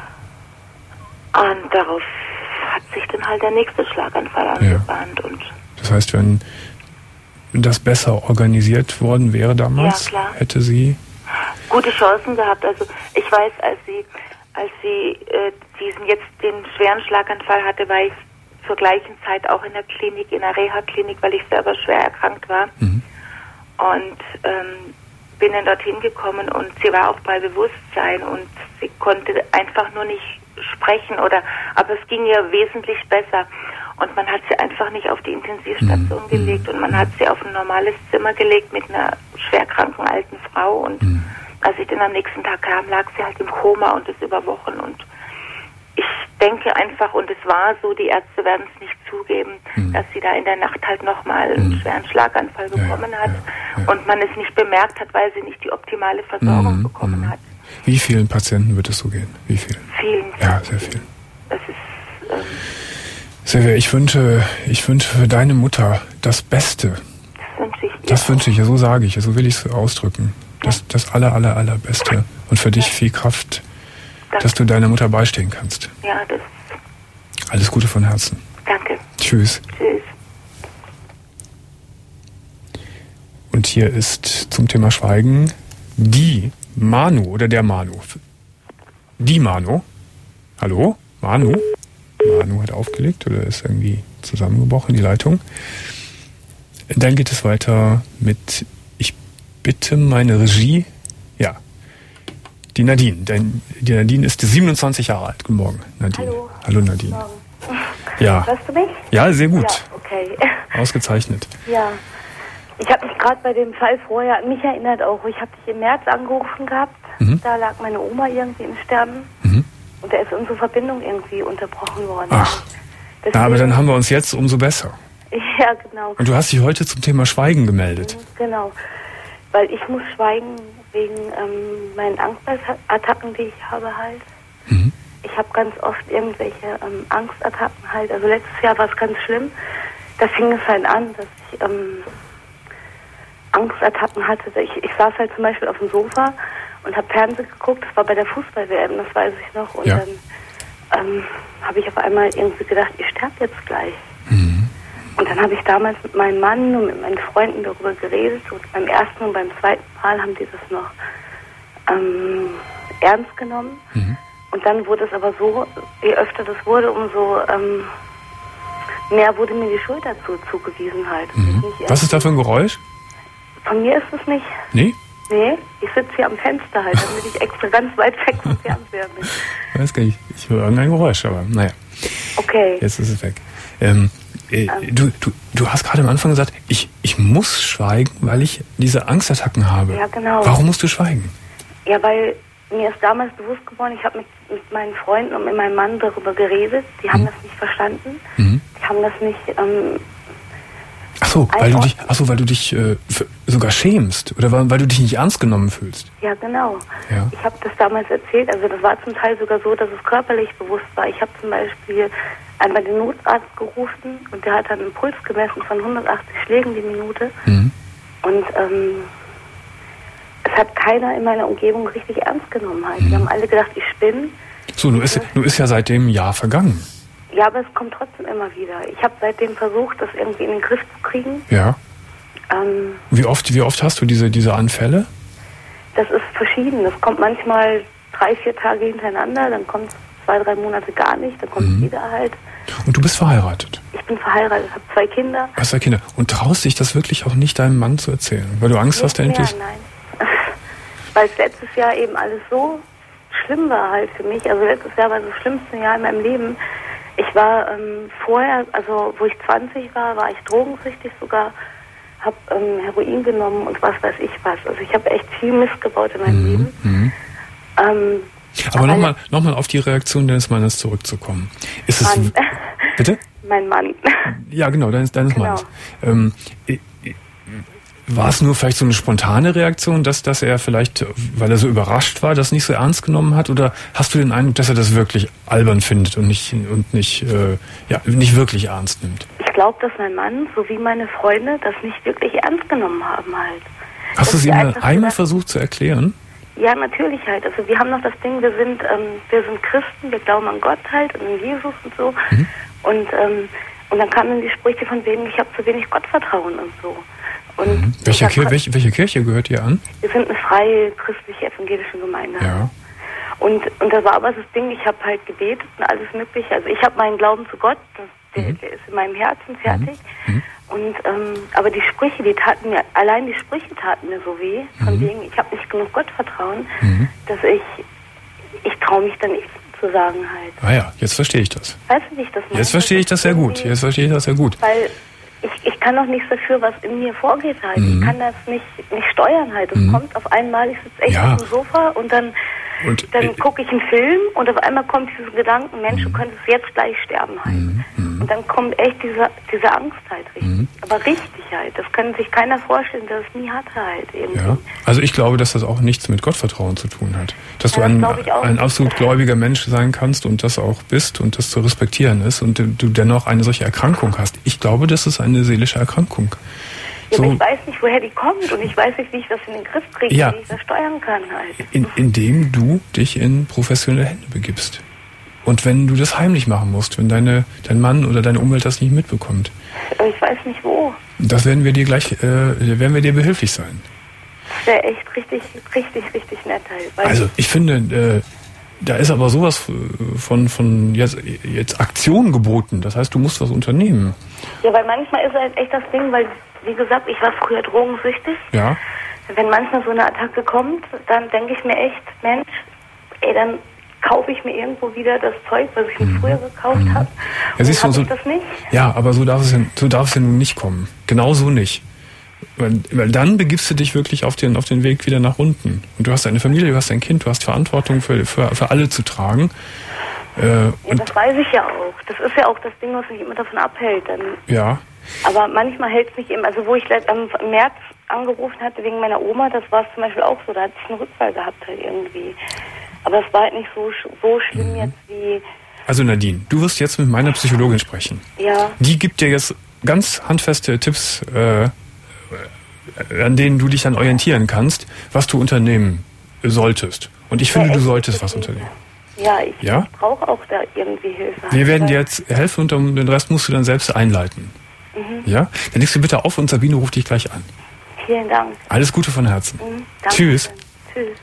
Und darauf hat sich dann halt der nächste Schlaganfall angebahnt. Ja. Und das heißt, wenn das besser organisiert worden wäre damals, ja, hätte sie gute Chancen gehabt. Also ich weiß, als sie als sie äh, diesen jetzt den schweren Schlaganfall hatte, war ich zur gleichen Zeit auch in der Klinik, in der Reha-Klinik, weil ich selber schwer erkrankt war. Mhm. Und ähm, bin dann dorthin gekommen und sie war auch bei Bewusstsein und sie konnte einfach nur nicht sprechen, oder aber es ging ihr wesentlich besser. Und man hat sie einfach nicht auf die Intensivstation mhm. gelegt und man hat sie auf ein normales Zimmer gelegt mit einer schwerkranken alten Frau. Und mhm. als ich dann am nächsten Tag kam, lag sie halt im Koma und das über Wochen. Und ich denke einfach, und es war so, die Ärzte werden es nicht zugeben, mhm. dass sie da in der Nacht halt nochmal einen mhm. schweren Schlaganfall bekommen ja, hat ja, ja. und man es nicht bemerkt hat, weil sie nicht die optimale Versorgung mhm. bekommen hat. Wie vielen Patienten wird es so gehen? Wie vielen? Vielen. Ja, sehr vielen. Das ist... Ähm, Silvia, ich wünsche, ich wünsche für deine Mutter das Beste. Das wünsche ich ihr. Das wünsche ich, ja, so sage ich, so will ich es ausdrücken. Das, ja. das aller, aller, allerbeste. Und für dich viel Kraft, danke. Dass du deiner Mutter beistehen kannst. Ja, das... Alles Gute von Herzen. Danke. Tschüss. Tschüss. Und hier ist zum Thema Schweigen die Manu oder der Manu. Die Manu. Hallo? Manu? Manu hat aufgelegt oder ist irgendwie zusammengebrochen, die Leitung. Dann geht es weiter mit Ich bitte meine Regie. Ja. Die Nadine. Denn die Nadine ist siebenundzwanzig Jahre alt. Guten Morgen, Nadine. Hallo. Hallo, Nadine. Guten Morgen. Ja. Hörst du mich? Ja, sehr gut. Ja, okay. Ausgezeichnet. Ja. Ich habe mich gerade bei dem Fall vorher an mich erinnert auch. Ich habe dich im März angerufen gehabt. Mhm. Da lag meine Oma irgendwie im Sterben. Mhm. Und da ist unsere Verbindung irgendwie unterbrochen worden. Ach. Deswegen, Na, aber dann haben wir uns jetzt umso besser. Ja, genau. Und du hast dich heute zum Thema Schweigen gemeldet. Genau. Weil ich muss schweigen wegen ähm, meinen Angstattacken, die ich habe halt. Mhm. Ich habe ganz oft irgendwelche ähm, Angstattacken halt. Also letztes Jahr war es ganz schlimm. Da fing es halt an, dass ich ähm, Angstattacken hatte. Ich, ich saß halt zum Beispiel auf dem Sofa und habe Fernsehen geguckt. Das war bei der Fußball-W M, das weiß ich noch. Und ja. dann ähm, habe ich auf einmal irgendwie gedacht, ich sterbe jetzt gleich. Mhm. Und dann habe ich damals mit meinem Mann und mit meinen Freunden darüber geredet. Und beim ersten und beim zweiten Mal haben die das noch ähm, ernst genommen. Mhm. Und dann wurde es aber so, je öfter das wurde, umso ähm, mehr wurde mir die Schuld dazu zugewiesen halt. Mhm. Was ist da für ein Geräusch? Von mir ist es nicht. Nee? Nee, ich sitze hier am Fenster halt, damit ich extra ganz weit weg vom Fernseher bin. Ich weiß gar nicht, ich höre irgendein Geräusch, aber naja. Okay. Jetzt ist es weg. Ähm, äh, ähm. du, du, du hast gerade am Anfang gesagt, ich, ich muss schweigen, weil ich diese Angstattacken habe. Ja, genau. Warum musst du schweigen? Ja, weil mir ist damals bewusst geworden, ich habe mit, mit meinen Freunden und mit meinem Mann darüber geredet. Die haben mhm. das nicht verstanden. Mhm. Die haben das nicht... Ähm, Ach so, weil du dich, ach so, weil du dich äh, sogar schämst oder weil, weil du dich nicht ernst genommen fühlst. Ja, genau. Ja. Ich habe das damals erzählt, also das war zum Teil sogar so, dass es körperlich bewusst war. Ich habe zum Beispiel einmal den Notarzt gerufen und der hat dann einen Puls gemessen von hundertachtzig Schlägen die Minute. Mhm. Und ähm, es hat keiner in meiner Umgebung richtig ernst genommen. Halt. Mhm. Die haben alle gedacht, ich spinne. So, nun ist, nun ist ja seitdem ein Jahr vergangen. Ja, aber es kommt trotzdem immer wieder. Ich habe seitdem versucht, das irgendwie in den Griff zu kriegen. Ja. Ähm, wie oft, wie oft hast du diese, diese Anfälle? Das ist verschieden. Das kommt manchmal drei, vier Tage hintereinander, dann kommt es zwei, drei Monate gar nicht, dann kommt es mhm. wieder halt. Und du bist verheiratet? Ich bin verheiratet, habe zwei Kinder. Hast zwei Kinder. Und traust dich das wirklich auch nicht deinem Mann zu erzählen? Weil du Angst nicht hast, endlich... Mehr, nein. Weil es letztes Jahr eben alles so schlimm war halt für mich. Also letztes Jahr war das schlimmste Jahr in meinem Leben. Ich war ähm, vorher, also wo ich zwanzig war, war ich drogensüchtig sogar, habe ähm, Heroin genommen und was weiß ich was. Also ich habe echt viel Mist gebaut in meinem mhm. Leben. Mhm. Ähm, aber nochmal noch mal auf die Reaktion deines Mannes zurückzukommen. Ist es... Mann. Bitte? Mein Mann. Ja, genau, deines, deines Genau. Mannes. Ähm, war es nur vielleicht so eine spontane Reaktion, dass, dass er vielleicht, weil er so überrascht war, das nicht so ernst genommen hat? Oder hast du den Eindruck, dass er das wirklich albern findet und nicht, und nicht, äh, ja, nicht wirklich ernst nimmt? Ich glaube, dass mein Mann sowie meine Freunde das nicht wirklich ernst genommen haben halt. Hast du es Dass ihm die dann einfach einmal gedacht- versucht zu erklären? Ja, natürlich halt. Also wir haben noch das Ding, wir sind, ähm, wir sind Christen, wir glauben an Gott halt und an Jesus und so. Mhm. Und, ähm, und dann kamen dann die Sprüche von wegen, ich habe zu wenig Gottvertrauen und so. Und Mhm. Welche, ich Kir hab- welche, welche Kirche gehört ihr an? Wir sind eine freie christliche evangelische Gemeinde. Ja. Und, und da war aber das Ding, ich habe halt gebetet und alles mögliche. Also ich habe meinen Glauben zu Gott, das, der, Mhm. der ist in meinem Herzen fertig. Mhm. Und ähm, aber die Sprüche, die taten mir, allein die Sprüche taten mir so weh, von Mhm. wegen, ich habe nicht genug Gottvertrauen, Mhm. dass ich, ich traue mich dann nicht zu sagen halt. Ah ja, jetzt verstehe ich das. Weißt du, wie ich das meine? Jetzt verstehe ich das sehr gut. Jetzt verstehe ich das sehr gut. Weil ich, ich kann auch nichts dafür, was in mir vorgeht halt. Mhm. Ich kann das nicht, nicht steuern halt. Es Mhm. kommt auf einmal, ich sitze echt Ja. auf dem Sofa und dann, Und, dann äh, gucke ich einen Film und auf einmal kommt dieser Gedanken, Mensch, du könntest jetzt gleich sterben halt. Mhm. Mhm. Und dann kommt echt diese, diese Angst halt richtig. Mhm. Aber richtig halt. Das kann sich keiner vorstellen, der es nie hatte halt irgendwie. Ja, also ich glaube, dass das auch nichts mit Gottvertrauen zu tun hat. Dass Ja, du ein, das glaube ich auch ein nicht. absolut gläubiger Mensch sein kannst und das auch bist und das zu respektieren ist und du, du dennoch eine solche Erkrankung hast. Ich glaube, das ist eine seelische Erkrankung. Ja, aber So, ich weiß nicht, woher die kommt und ich weiß nicht, wie ich das in den Griff kriege, Ja. wie ich das steuern kann halt. in, indem du dich in professionelle Hände begibst. Und wenn du das heimlich machen musst, wenn deine, dein Mann oder deine Umwelt das nicht mitbekommt. Aber ich weiß nicht wo. Das werden wir dir gleich, äh, werden wir dir behilflich sein. Das wäre echt richtig, richtig, richtig nett. Weil Also ich finde, äh, da ist aber sowas von, von jetzt, jetzt Aktion geboten. Das heißt, du musst was unternehmen. Ja, weil manchmal ist halt echt das Ding, weil, wie gesagt, ich war früher drogensüchtig. Ja. Wenn manchmal so eine Attacke kommt, dann denke ich mir echt, Mensch, ey, dann kaufe ich mir irgendwo wieder das Zeug, was ich mir mhm. früher gekauft mhm. habe. Ja, siehst du, so, ich das nicht? Ja, aber so darf es ja, so darf es ja nun nicht kommen. Genau so nicht. Weil, weil dann begibst du dich wirklich auf den, auf den Weg wieder nach unten. Und du hast eine Familie, du hast ein Kind, du hast Verantwortung für, für, für alle zu tragen. Äh, ja, und das weiß ich ja auch. Das ist ja auch das Ding, was mich immer davon abhält. Dann. Ja. Aber manchmal hält es mich eben, also wo ich im März angerufen hatte wegen meiner Oma, das war es zum Beispiel auch so, da hatte ich einen Rückfall gehabt halt irgendwie. Aber es war halt nicht so, so schlimm mhm. jetzt wie... Also Nadine, du wirst jetzt mit meiner Psychologin sprechen. Ja. Die gibt dir jetzt ganz handfeste Tipps, äh, an denen du dich dann orientieren kannst, was du unternehmen solltest. Und ich finde, ja, du solltest was unternehmen. Ja, ich ja? brauche auch da irgendwie Hilfe. Wir werden dir jetzt helfen und den Rest musst du dann selbst einleiten. Mhm. Ja? Dann legst du bitte auf und Sabine ruft dich gleich an. Vielen Dank. Alles Gute von Herzen. Mhm, danke. Tschüss. Tschüss.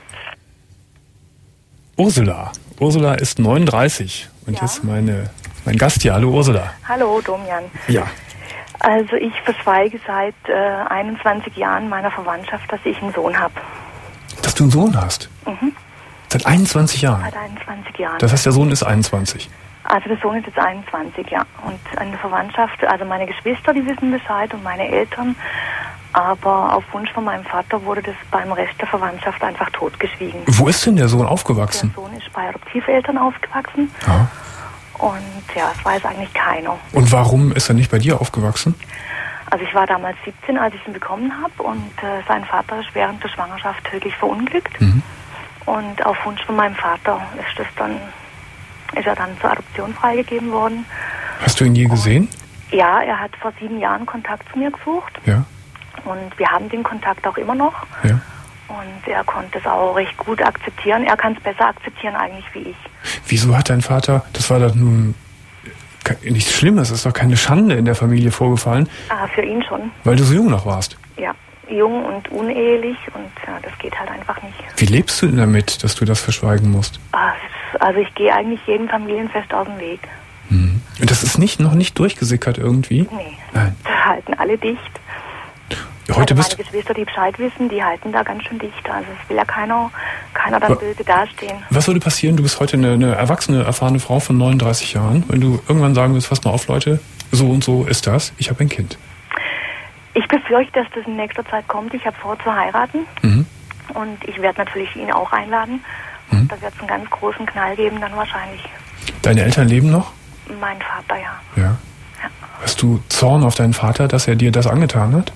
Ursula. Ursula ist neununddreißig und ja? jetzt meine, mein Gast hier. Hallo Ursula. Hallo Domian. Ja. Also ich verschweige seit äh, einundzwanzig Jahren meiner Verwandtschaft, dass ich einen Sohn habe. Dass du einen Sohn hast? Mhm. Seit einundzwanzig Jahren? Seit einundzwanzig Jahren. Das heißt, der Sohn ist einundzwanzig? Also der Sohn ist jetzt einundzwanzig, ja. Und eine Verwandtschaft, also meine Geschwister, die wissen Bescheid und meine Eltern. Aber auf Wunsch von meinem Vater wurde das beim Rest der Verwandtschaft einfach totgeschwiegen. Wo ist denn der Sohn aufgewachsen? Der Sohn ist bei Adoptiveltern aufgewachsen. Ja. Und ja, es weiß eigentlich keiner. Und warum ist er nicht bei dir aufgewachsen? Also ich war damals siebzehn, als ich ihn bekommen habe. Und äh, sein Vater ist während der Schwangerschaft tödlich verunglückt. Mhm. Und auf Wunsch von meinem Vater ist, das dann, ist er dann zur Adoption freigegeben worden. Hast du ihn je gesehen? Und, ja, er hat vor sieben Jahren Kontakt zu mir gesucht. Ja. Und wir haben den Kontakt auch immer noch. Ja. Und er konnte es auch recht gut akzeptieren. Er kann es besser akzeptieren eigentlich wie ich. Wieso hat dein Vater, das war doch nun nichts Schlimmes, es ist doch keine Schande in der Familie vorgefallen? Ah, für ihn schon. Weil du so jung noch warst? Ja, jung und unehelich und ja, das geht halt einfach nicht. Wie lebst du denn damit, dass du das verschweigen musst? Ah, also ich gehe eigentlich jedem Familienfest aus dem Weg. Mhm. Und das ist nicht noch nicht durchgesickert irgendwie? Nee, nein. Da halten alle dicht. Heute also bist meine Geschwister, die Bescheid wissen, die halten da ganz schön dicht. Also es will ja keiner, keiner dann böse dastehen. Was würde passieren? Du bist heute eine, eine erwachsene, erfahrene Frau von neununddreißig Jahren. Wenn du irgendwann sagen willst, pass mal auf, Leute, so und so ist das, ich habe ein Kind. Ich befürchte, dass das in nächster Zeit kommt. Ich habe vor zu heiraten. Mhm. Und ich werde natürlich ihn auch einladen. Mhm. Und da wird es einen ganz großen Knall geben dann wahrscheinlich. Deine Eltern leben noch? Mein Vater, ja. Ja. ja. Hast du Zorn auf deinen Vater, dass er dir das angetan hat?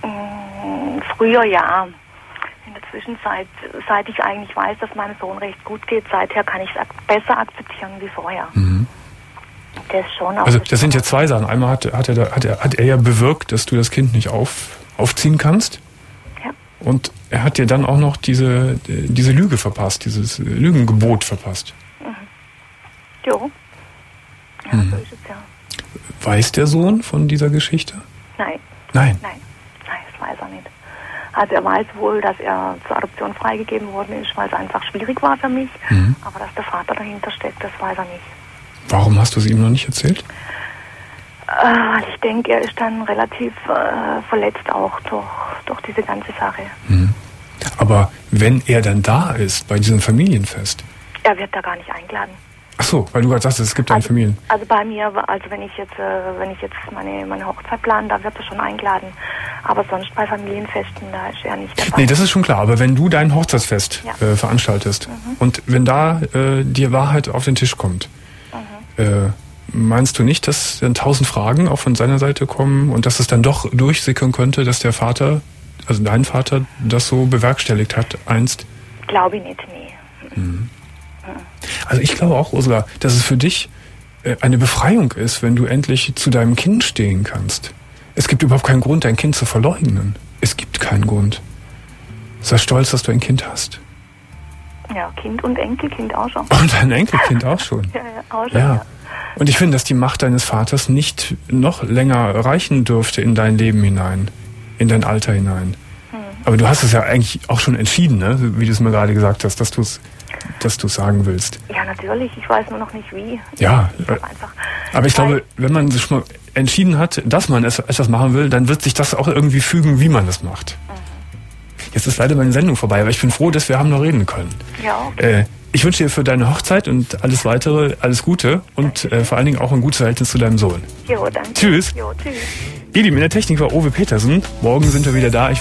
Früher ja. In der Zwischenzeit, seit ich eigentlich weiß, dass meinem Sohn recht gut geht, seither kann ich es ak- besser akzeptieren wie vorher. Mhm. Das schon auch also das sind ja zwei Sachen. Einmal hat, hat, er, hat, er, hat er ja bewirkt, dass du das Kind nicht auf, aufziehen kannst. Ja. Und er hat dir dann auch noch diese, diese Lüge verpasst, dieses Lügengebot verpasst. Mhm. Jo. Ja, mhm. so ist es ja. Weiß der Sohn von dieser Geschichte? Nein. Nein? Nein. Nein, das weiß er nicht. Also er weiß wohl, dass er zur Adoption freigegeben worden ist, weil es einfach schwierig war für mich. Mhm. Aber dass der Vater dahinter steckt, das weiß er nicht. Warum hast du es ihm noch nicht erzählt? Äh, ich denke, er ist dann relativ äh, verletzt auch durch, durch diese ganze Sache. Mhm. Aber wenn er dann da ist, bei diesem Familienfest? Er wird da gar nicht eingeladen. Ach so, weil du gerade sagst, es gibt eine also, Familien. Also bei mir, also wenn ich jetzt, äh, wenn ich jetzt meine, meine Hochzeit plane, da wird er schon eingeladen. Aber sonst bei Familienfesten, da ist er nicht dabei. Nee, das ist schon klar. Aber wenn du dein Hochzeitsfest ja. äh, veranstaltest mhm. und wenn da äh, die Wahrheit auf den Tisch kommt, mhm. äh, meinst du nicht, dass dann tausend Fragen auch von seiner Seite kommen und dass es dann doch durchsickern könnte, dass der Vater, also dein Vater, das so bewerkstelligt hat einst? Glaube ich nicht, nee. Mhm. Also ich glaube auch, Ursula, dass es für dich äh, eine Befreiung ist, wenn du endlich zu deinem Kind stehen kannst. Es gibt überhaupt keinen Grund, dein Kind zu verleugnen. Es gibt keinen Grund. Sei stolz, dass du ein Kind hast. Ja, Kind und Enkelkind auch schon. Und ein Enkelkind auch schon. ja, ja, auch schon, ja. ja. Und ich finde, dass die Macht deines Vaters nicht noch länger reichen dürfte in dein Leben hinein, in dein Alter hinein. Hm. Aber du hast es ja eigentlich auch schon entschieden, ne? Wie du es mir gerade gesagt hast, dass du es dass du sagen willst. Ja, natürlich. Ich weiß nur noch nicht wie. Ja, ich einfach, aber ich glaube, wenn man sich schon mal entschieden hat, dass man etwas machen will, dann wird sich das auch irgendwie fügen, wie man das macht. Mhm. Jetzt ist leider meine Sendung vorbei, aber ich bin froh, dass wir haben noch reden können. Ja, okay. Äh, ich wünsche dir für deine Hochzeit und alles weitere alles Gute und äh, vor allen Dingen auch ein gutes Verhältnis zu deinem Sohn. Jo, danke. Tschüss. Jo, tschüss. Ihr Lieben, in der Technik war Owe Petersen. Morgen sind wir wieder da. Ich